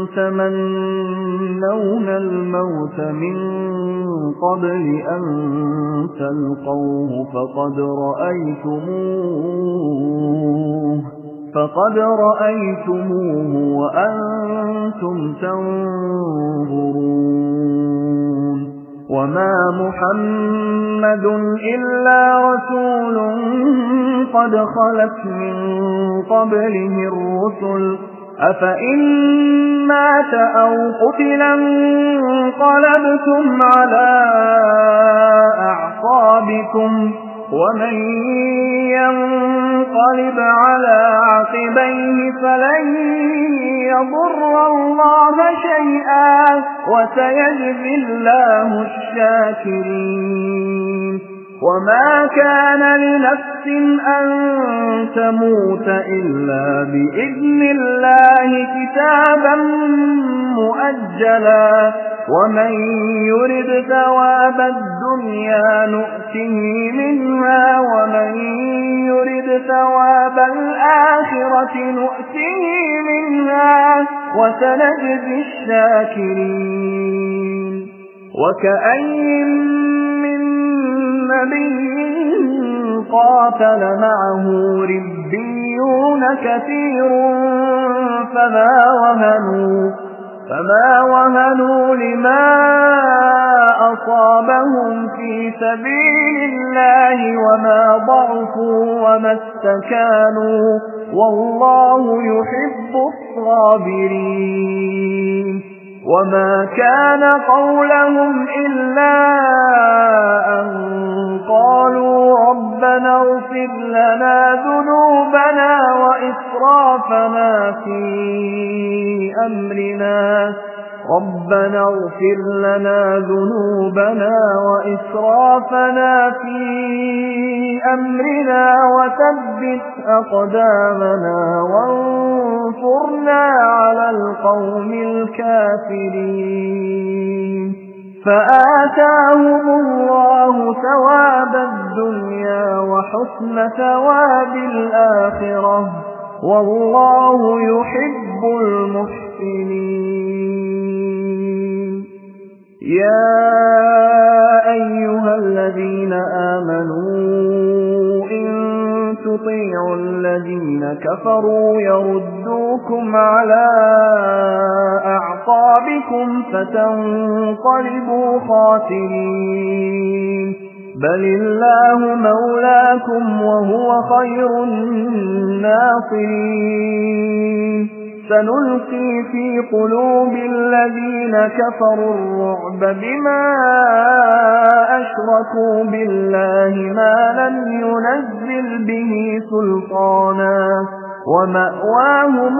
تمنون الموت من قبل أن تلقوه فقد رأيتموه فقد رأيتموه وأنتم تنظرون وما محمد إلا رسول قد خلت من قبله الرسل أفإن مات أو قتل انقلبتم على أعقابكم ومن ينقلب على عقبيه فلن يضر الله شيئا وسيجزي الله الشاكرين وما كان لنفس أن تموت إلا بإذن الله كتابا مؤجلا ومن يرد ثواب الدنيا نؤته منها ومن يرد ثواب الآخرة نؤته منها وسنجزي الشاكرين وكأين من نبي قاتل معه ربيون كثير فما وهنوا فما وهنوا لما أصابهم في سبيل الله وما ضعفوا وما استكانوا والله يحب الصابرين وما كان قولهم إلا أن قالوا ربنا اغفر لنا ذنوبنا وإسرافنا في أمرنا ربنا اغفر لنا ذنوبنا وإسرافنا في أمرنا وثبت أقدامنا وانصرنا على القوم الكافرين فآتاهم الله ثواب الدنيا وحسن ثواب الآخرة والله يحب المحسنين يا أيها الذين آمنوا إن تطيعوا الذين كفروا يردوكم على أعقابكم فتنقلبوا خاسرين بل الله مولاكم وهو خير الناصرين سنلقي في قلوب الذين كفروا الرعب بما أشركوا بالله ما لم ينزل به سلطانا ومأواهم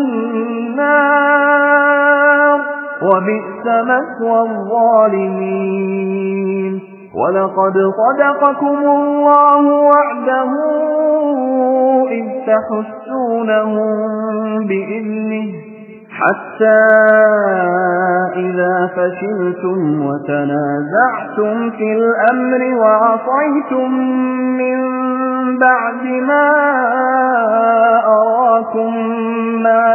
النار وبئس مثوى الظالمين ولقد صدقكم الله وعده إذ تحسونهم بإذنه حتى إذا فشلتم وتنازعتم في الأمر وعصيتم من بعد ما أراكم ما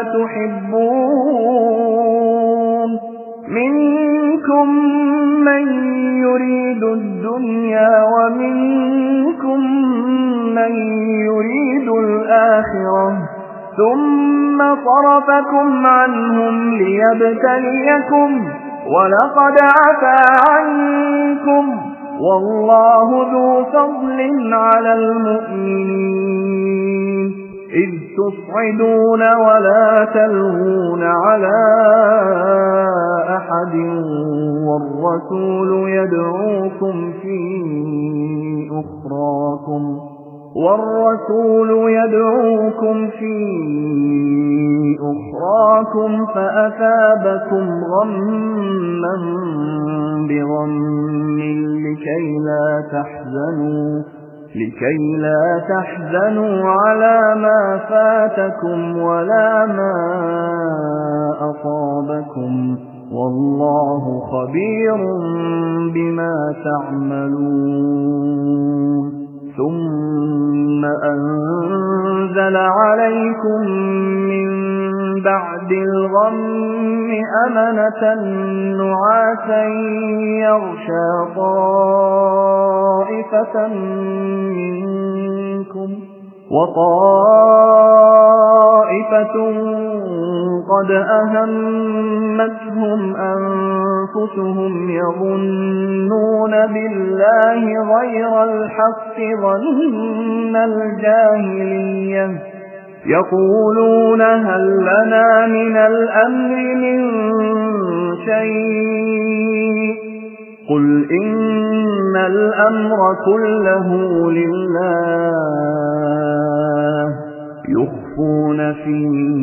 تحبون منكم من يريد الدنيا ومنكم من يريد الآخرة ثم صرفكم عنهم ليبتليكم ولقد عفا عنكم والله ذو فضل على المؤمنين إذ تصعدون ولا تلوون على أحد والرسول يدعوكم في أخراكم والرسول يدعوكم في أخراكم فأثابكم غما بغم لكي لا تحزنوا لكي لا تحزنوا على ما فاتكم ولا ما أصابكم والله خبير بما تعملون ثم أنزل عليكم من بعد الغم أمنة نعاسا يغشى طائفة منكم وطائفة قد أهمتهم أنفسهم يظنون بالله غير الحق ظن الجاهلية يقولون هل لنا من الأمر من شيء قل إن الأمر كله لله يخفون في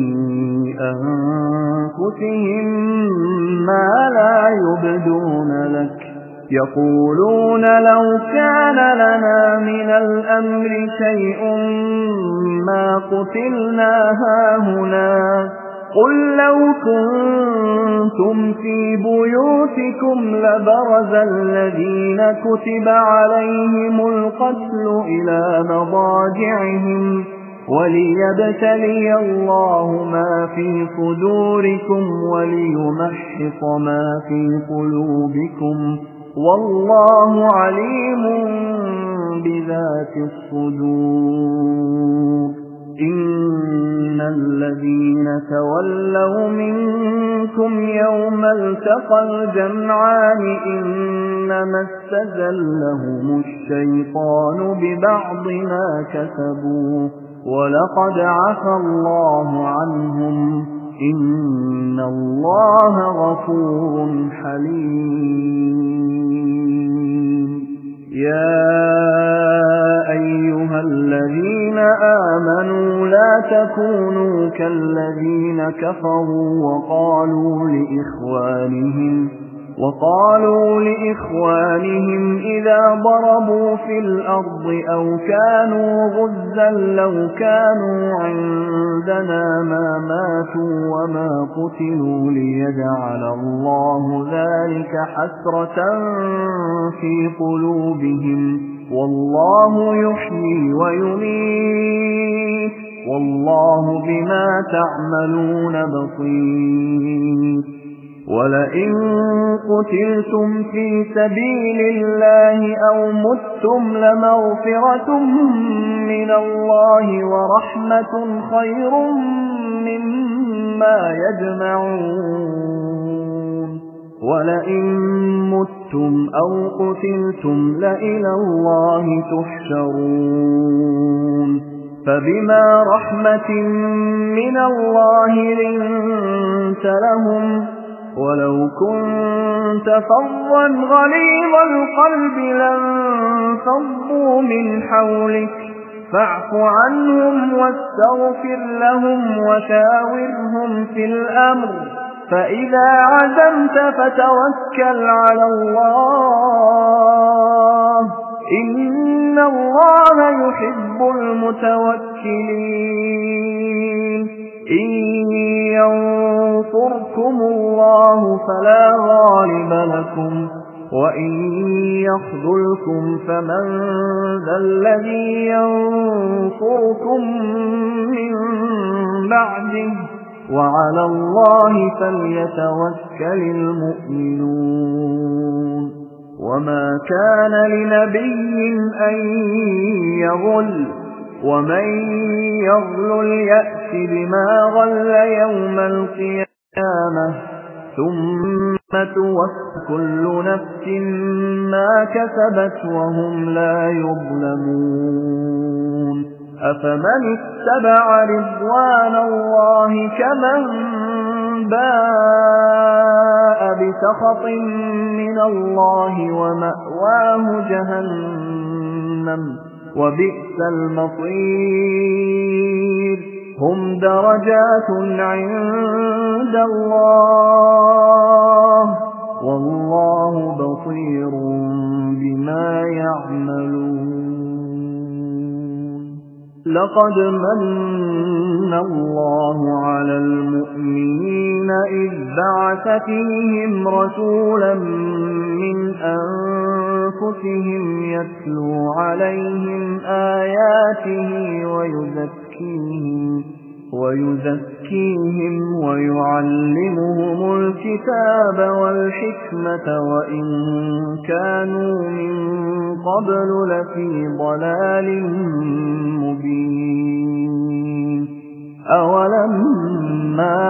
أنفسهم ما لا يبدون لك يقولون لو كان لنا من الأمر شيء ما قتلنا هاهنا قل لو كنتم في بيوتكم لبرز الذين كتب عليهم القتل إلى مضاجعهم وليبتلي الله ما في صدوركم وليمحص ما في قلوبكم والله عليم بذات الصدور إن الذين تولوا منكم يوم التقى الجمعان إنما استزلهم الشيطان ببعض ما كسبوا ولقد عفى الله عنهم إن الله غفور حليم يا أيها الذين آمنوا لا تكونوا كالذين كفروا وقالوا لإخوانهم وقالوا لإخوانهم إذا ضربوا في الأرض أو كانوا غزا لو كانوا عندنا ما ماتوا وما قتلوا ليجعل الله ذلك حسرة في قلوبهم والله يحيي ويميت والله بما تعملون بصير ولئن قتلتم في سبيل الله أو متم لمغفرة من الله ورحمة خير مما يجمعون ولئن متم أو قتلتم لإلى الله تحشرون فبما رحمة من الله لنت لهم ولو كنت فظا غليظ القلب لانفضوا من حولك فاعف عنهم واستغفر لهم وشاورهم في الأمر فإذا عزمت فتوكل على الله إن الله يحب المتوكلين إن ينصركم الله فلا غالب لكم وإن يخذلكم فمن ذا الذي ينصركم من بعده وعلى الله فليتوكل المؤمنون وما كان لنبي أن يغل ومن يغل يأت بما غل يوم القيامة ثم توفى كل نفس ما كسبت وهم لا يظلمون أفمن اتبع رضوان الله كمن باء بسخط من الله ومأواه جهنم وبئس المصير هم درجات عند الله والله بصير بما يعملون لقد من الله على المؤمنين إذ بعث فيهم رسولا من أنفسهم يتلو عليهم آياته ويزكيهم ويزكيهم ويعلمهم الكتاب والحكمة وإن كانوا من قبل لفي ضلال مبين أولما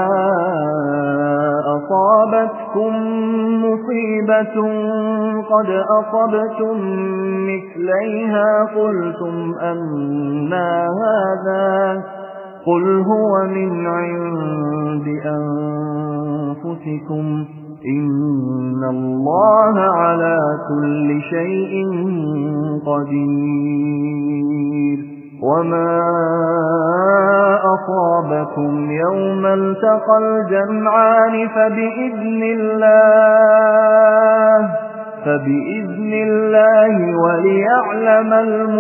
أصابتكم مصيبة قد أصبتم مثليها قلتم أنى هذا قل هو من عند أنفسكم إن الله على كل شيء قدير وما أصابكم يوم التقى الجمعان فبإذن الله فبإذن الله وليعلم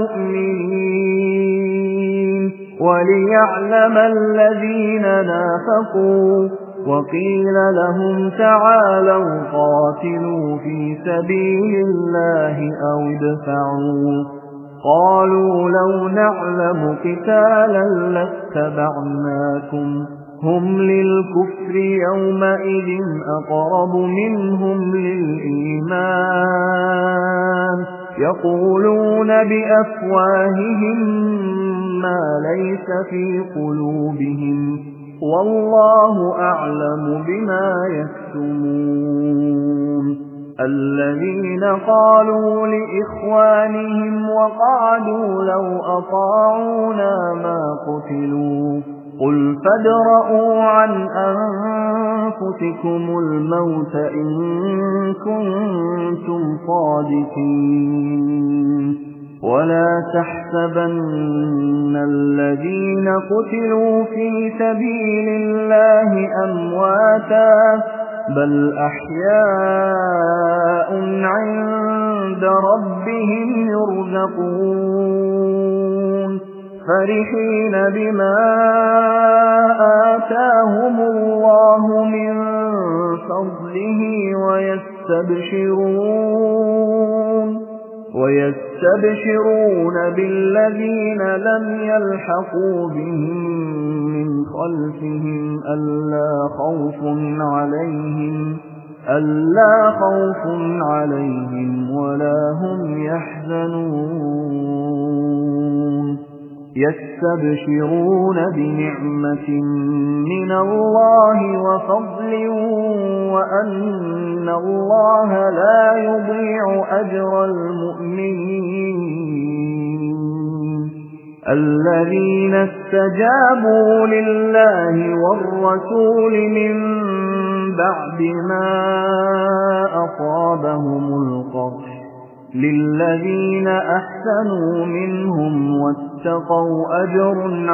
المؤمنين وليعلم الذين نافقوا وقيل لهم تعالوا قاتلوا في سبيل الله أو ادفعوا قالوا لو نعلم قتالا لاتبعناكم هم للكفر يومئذ أقرب منهم للإيمان يقولون بأفواههم ما ليس في قلوبهم والله أعلم بما يكتمون الذين قالوا لإخوانهم وقعدوا لو أطاعونا ما قتلوا قل فادرءوا عن أنفسكم الموت إن كنتم صادقين ولا تحسبن الذين قتلوا في سبيل الله أمواتا بل أحياء عند ربهم يرزقون فرحين بما آتاهم الله من فضله ويستبشرون ويستبشرون بالذين لم يلحقوا بهم من خلفهم ألا خوف عليهم ألا خوف عليهم ولا هم يحزنون يستبشرون بنعمة من الله وفضل وأن الله لا يضيع أجر المؤمنين الذين استجابوا لله والرسول من بعد ما أصابهم القرح للذين أحسنوا منهم واتقوا أجر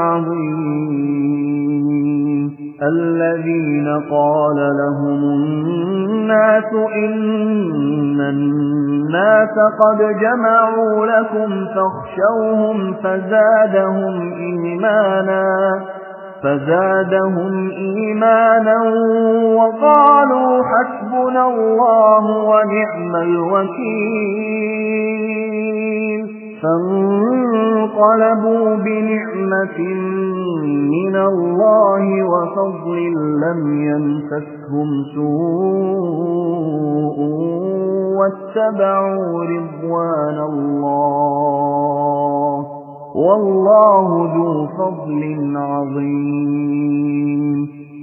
عظيم الذين قال لهم الناس إن الناس قد جمعوا لكم فاخشوهم فزادهم إيمانا فزادهم إيمانا وقالوا حسبنا الله ونعم الوكيل فانقلبوا بنعمة من الله وفضل لم يمسسهم سوء واتبعوا رضوان الله والله ذو فضل عظيم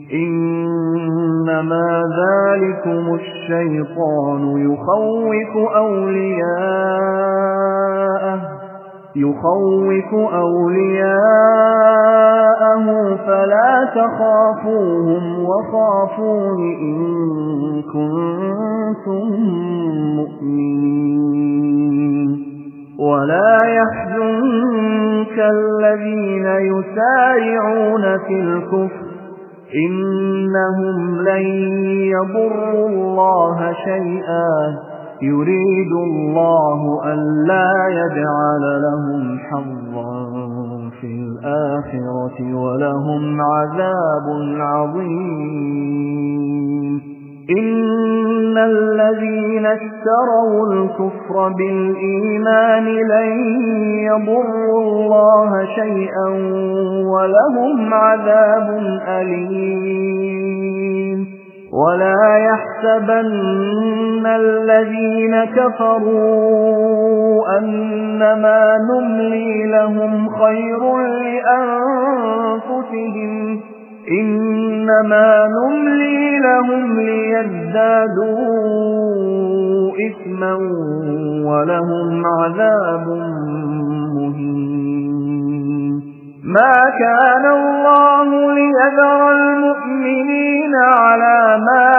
إنما ذلكم الشيطان يخوف أولياءه يخوف أولياءه فلا تخافوهم وخافون إن كنتم مؤمنين ولا يحزنك الذين يسارعون في الكفر إنهم لن يضروا الله شيئا يريد الله ألا يجعل لهم حظا في الآخرة ولهم عذاب عظيم إن الذين اشتروا الكفر بالإيمان لن يضروا الله شيئا ولهم عذاب أليم ولا يحسبن الذين كفروا أنما نملي لهم خير لأنفسهم إنما نملي لهم ليزدادوا إثما ولهم عذاب مهين ما كان الله ليذر المؤمنين على ما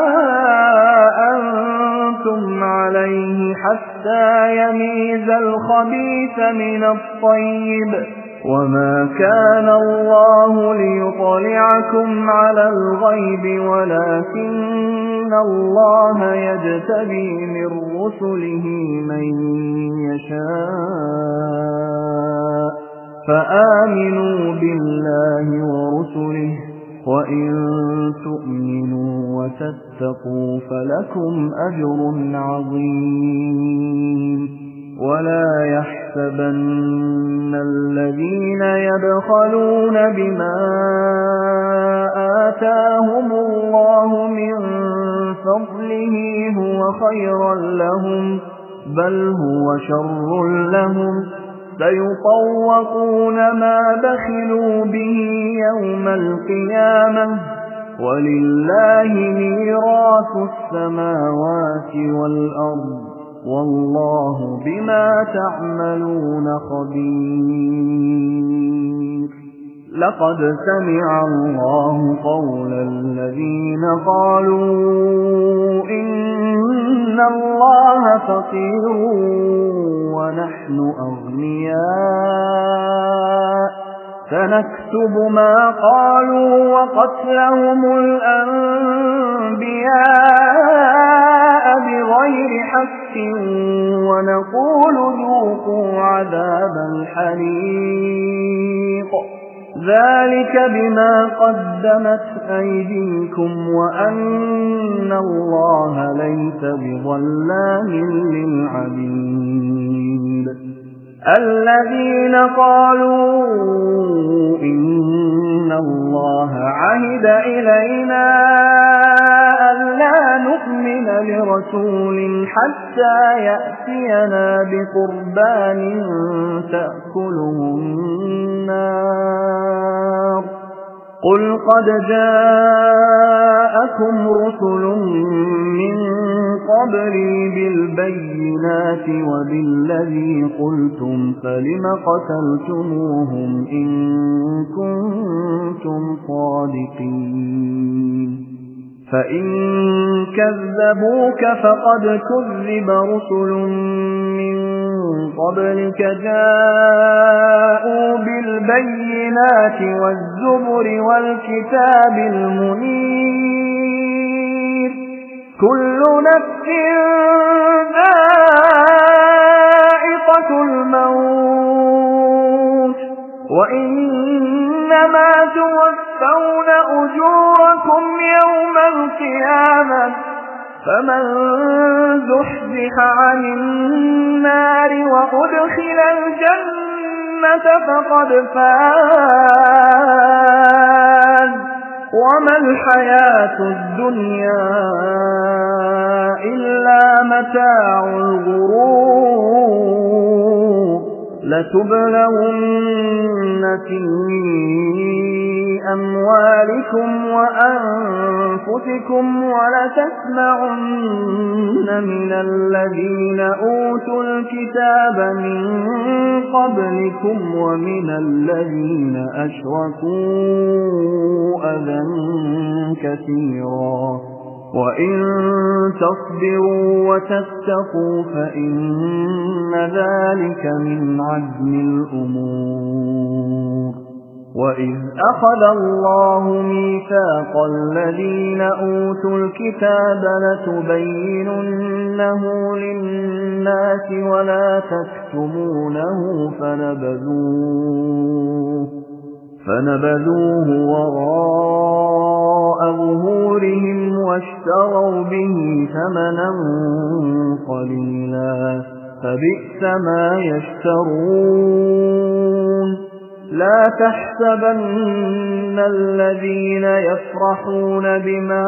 أنتم عليه حتى يميز الخبيث من الطيب وما كان الله ليطلعكم على الغيب ولكن الله يجتبي من رسله من يشاء فآمنوا بالله ورسله وإن تؤمنوا وتتقوا فلكم أجر عظيم ولا يحسبن الذين يبخلون بما آتاهم الله من فضله هو خيرا لهم بل هو شر لهم سيطوقون ما بخلوا به يوم القيامة ولله ميراث السماوات والأرض والله بما تعملون خبير. لقد سمع الله قول الذين قالوا إن الله فقير ونحن أغنياء سنكتب ما قالوا وقتلهم الأنبياء بغير حق ونقول ذوقوا عذاب الحريق ذلك بما قدمت أيديكم وأن الله ليس بظلام للعبيد. الذين قالوا إن الله عهد إلينا ألا نؤمن لرسول حتى يأتينا بقربان تأكله النار قل قد جاءكم رسل من قبلي بالبينات وبالذي قلتم فلم قتلتموهم إن كنتم صادقين فإن كذبوك فقد كذب رسل من قبلك جاءوا بالبينات والزبر والكتاب المنير كل نفس ذائقة الموت وإنما توفون أجوركم يوم القيامة فمن زحزح عن النار وأدخل الجنة فقد فاز وما الحياة الدنيا إلا متاع الغرور لتبلغن في أموالكم وأنفسكم ولتسمعن من الذين أوتوا الكتاب من قبلكم ومن الذين أشركوا أذى كثيرا وإن تصبروا وتتقوا فإن ذلك من عزم الأمور. وإذ أخذ الله ميثاق الذين أوتوا الكتاب لتبيننه للناس ولا تكتمونه فنبذوه فنبذوه وراء ظهورهم واشتروا به ثمنا قليلا فبئس ما يشترون. لا تحسبن الذين يفرحون بما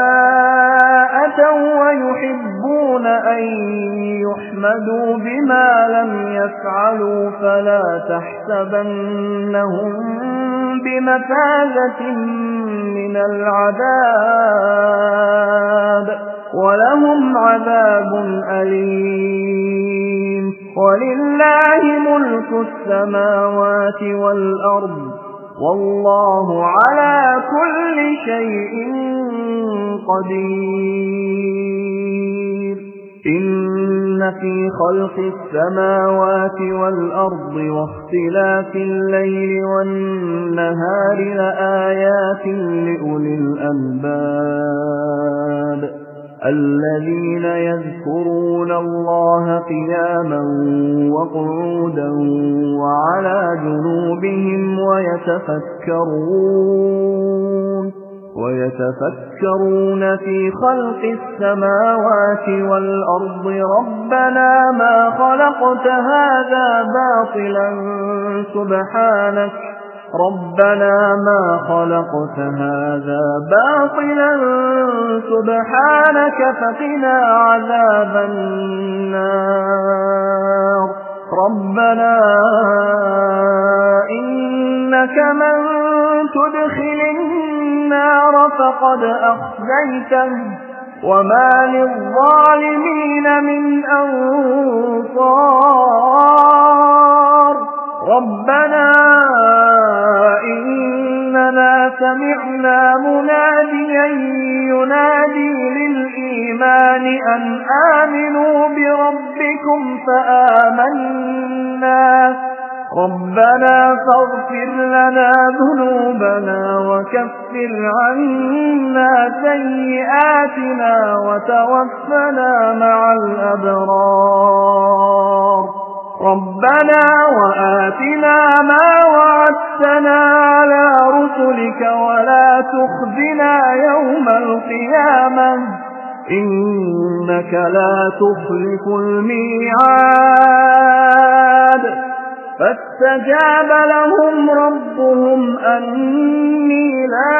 أتوا ويحبون أن يحمدوا بما لم يفعلوا فلا تحسبنهم بمفازة من العذاب ولهم عذاب أليم. ولله ملك السماوات والأرض والله على كل شيء قدير. إن في خلق السماوات والأرض واختلاف الليل والنهار لآيات لأولي الألباب الذين يذكرون الله قياما وقعودا وعلى جنوبهم ويتفكرون ويتفكرون في خلق السماوات والأرض ربنا ما خلقت هذا باطلا سبحانك ربنا ما خلقت هذا باطلا سبحانك فقنا عذاب النار ربنا إنك من تدخل النار فقد أخزيته وما للظالمين من أنصار ربنا إننا سمعنا مناديا ينادي للإيمان أن آمنوا بربكم فآمنا ربنا فاغفر لنا ذنوبنا وكفر عنا سيئاتنا وتوفنا مع الأبرار ربنا وآتنا ما وعدتنا على رسلك ولا تخزنا يوم القيامة إنك لا تخلف الميعاد فاستجاب لهم ربهم أني لا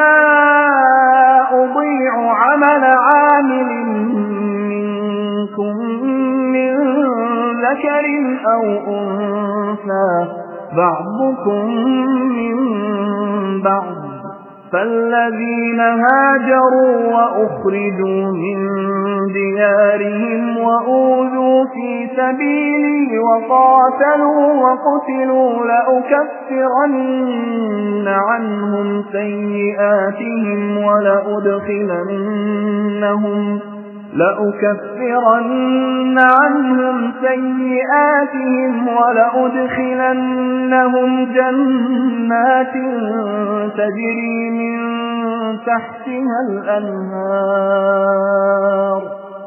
أضيع عمل عامل منكم من ذكر أو أنثى بعضكم من بعض فالذين هاجروا وأخرجوا من ديارهم وأوذوا في سبيلي وقاتلوا وقتلوا لأكفرن عنهم سيئاتهم ولأدخلنهم لأكفرن عنهم سيئاتهم ولأدخلنهم جنات تجري من تحتها الأنهار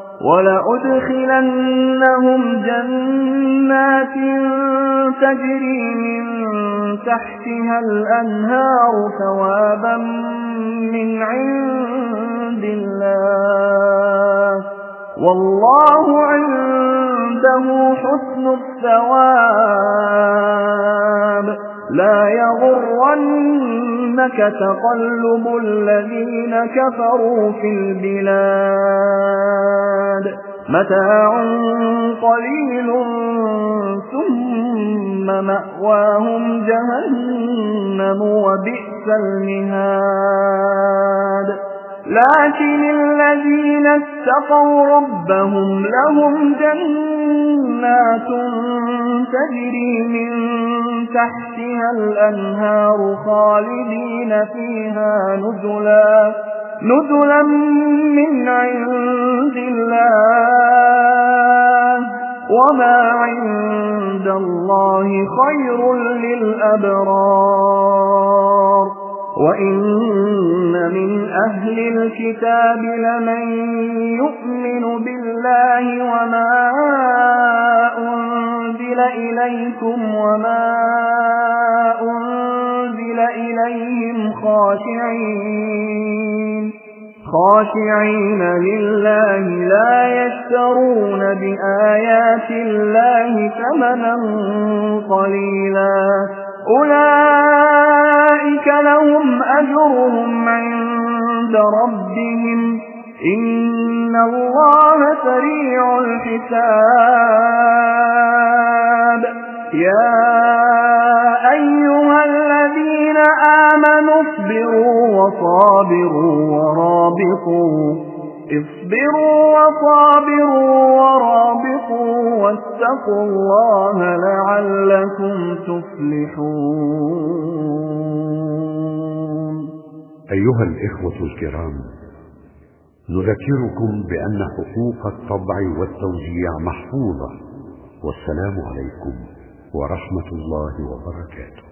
ولأدخلنهم جنات تجري من تحتها الأنهار ثوابا من عند الله والله عنده حسن الثواب لا يغرنك تقلب الذين كفروا في البلاد متاع قليل ثم مأواهم جهنم وبئس المهاد لكن الذين اتقوا ربهم لهم جنات تجري من تحتها الأنهار خالدين فيها نزلا نزلا من عند الله وما عند الله خير للأبرار وإن من أهل الكتاب لمن يؤمن بالله وما أنزل إليكم وما أنزل إليهم خاشعين خاشعين لله لا يشترون بآيات الله ثمنا قليلا أولئك لهم أجرهم عند ربهم إن الله سريع الحساب يا أيها الذين آمنوا اصبروا وصابروا ورابطوا اصبروا وصابروا ورابطوا واتقوا الله لعلكم تفلحون. أيها الإخوة الكرام، نذكركم بأن حقوق الطبع والتوزيع محفوظة، والسلام عليكم ورحمة الله وبركاته.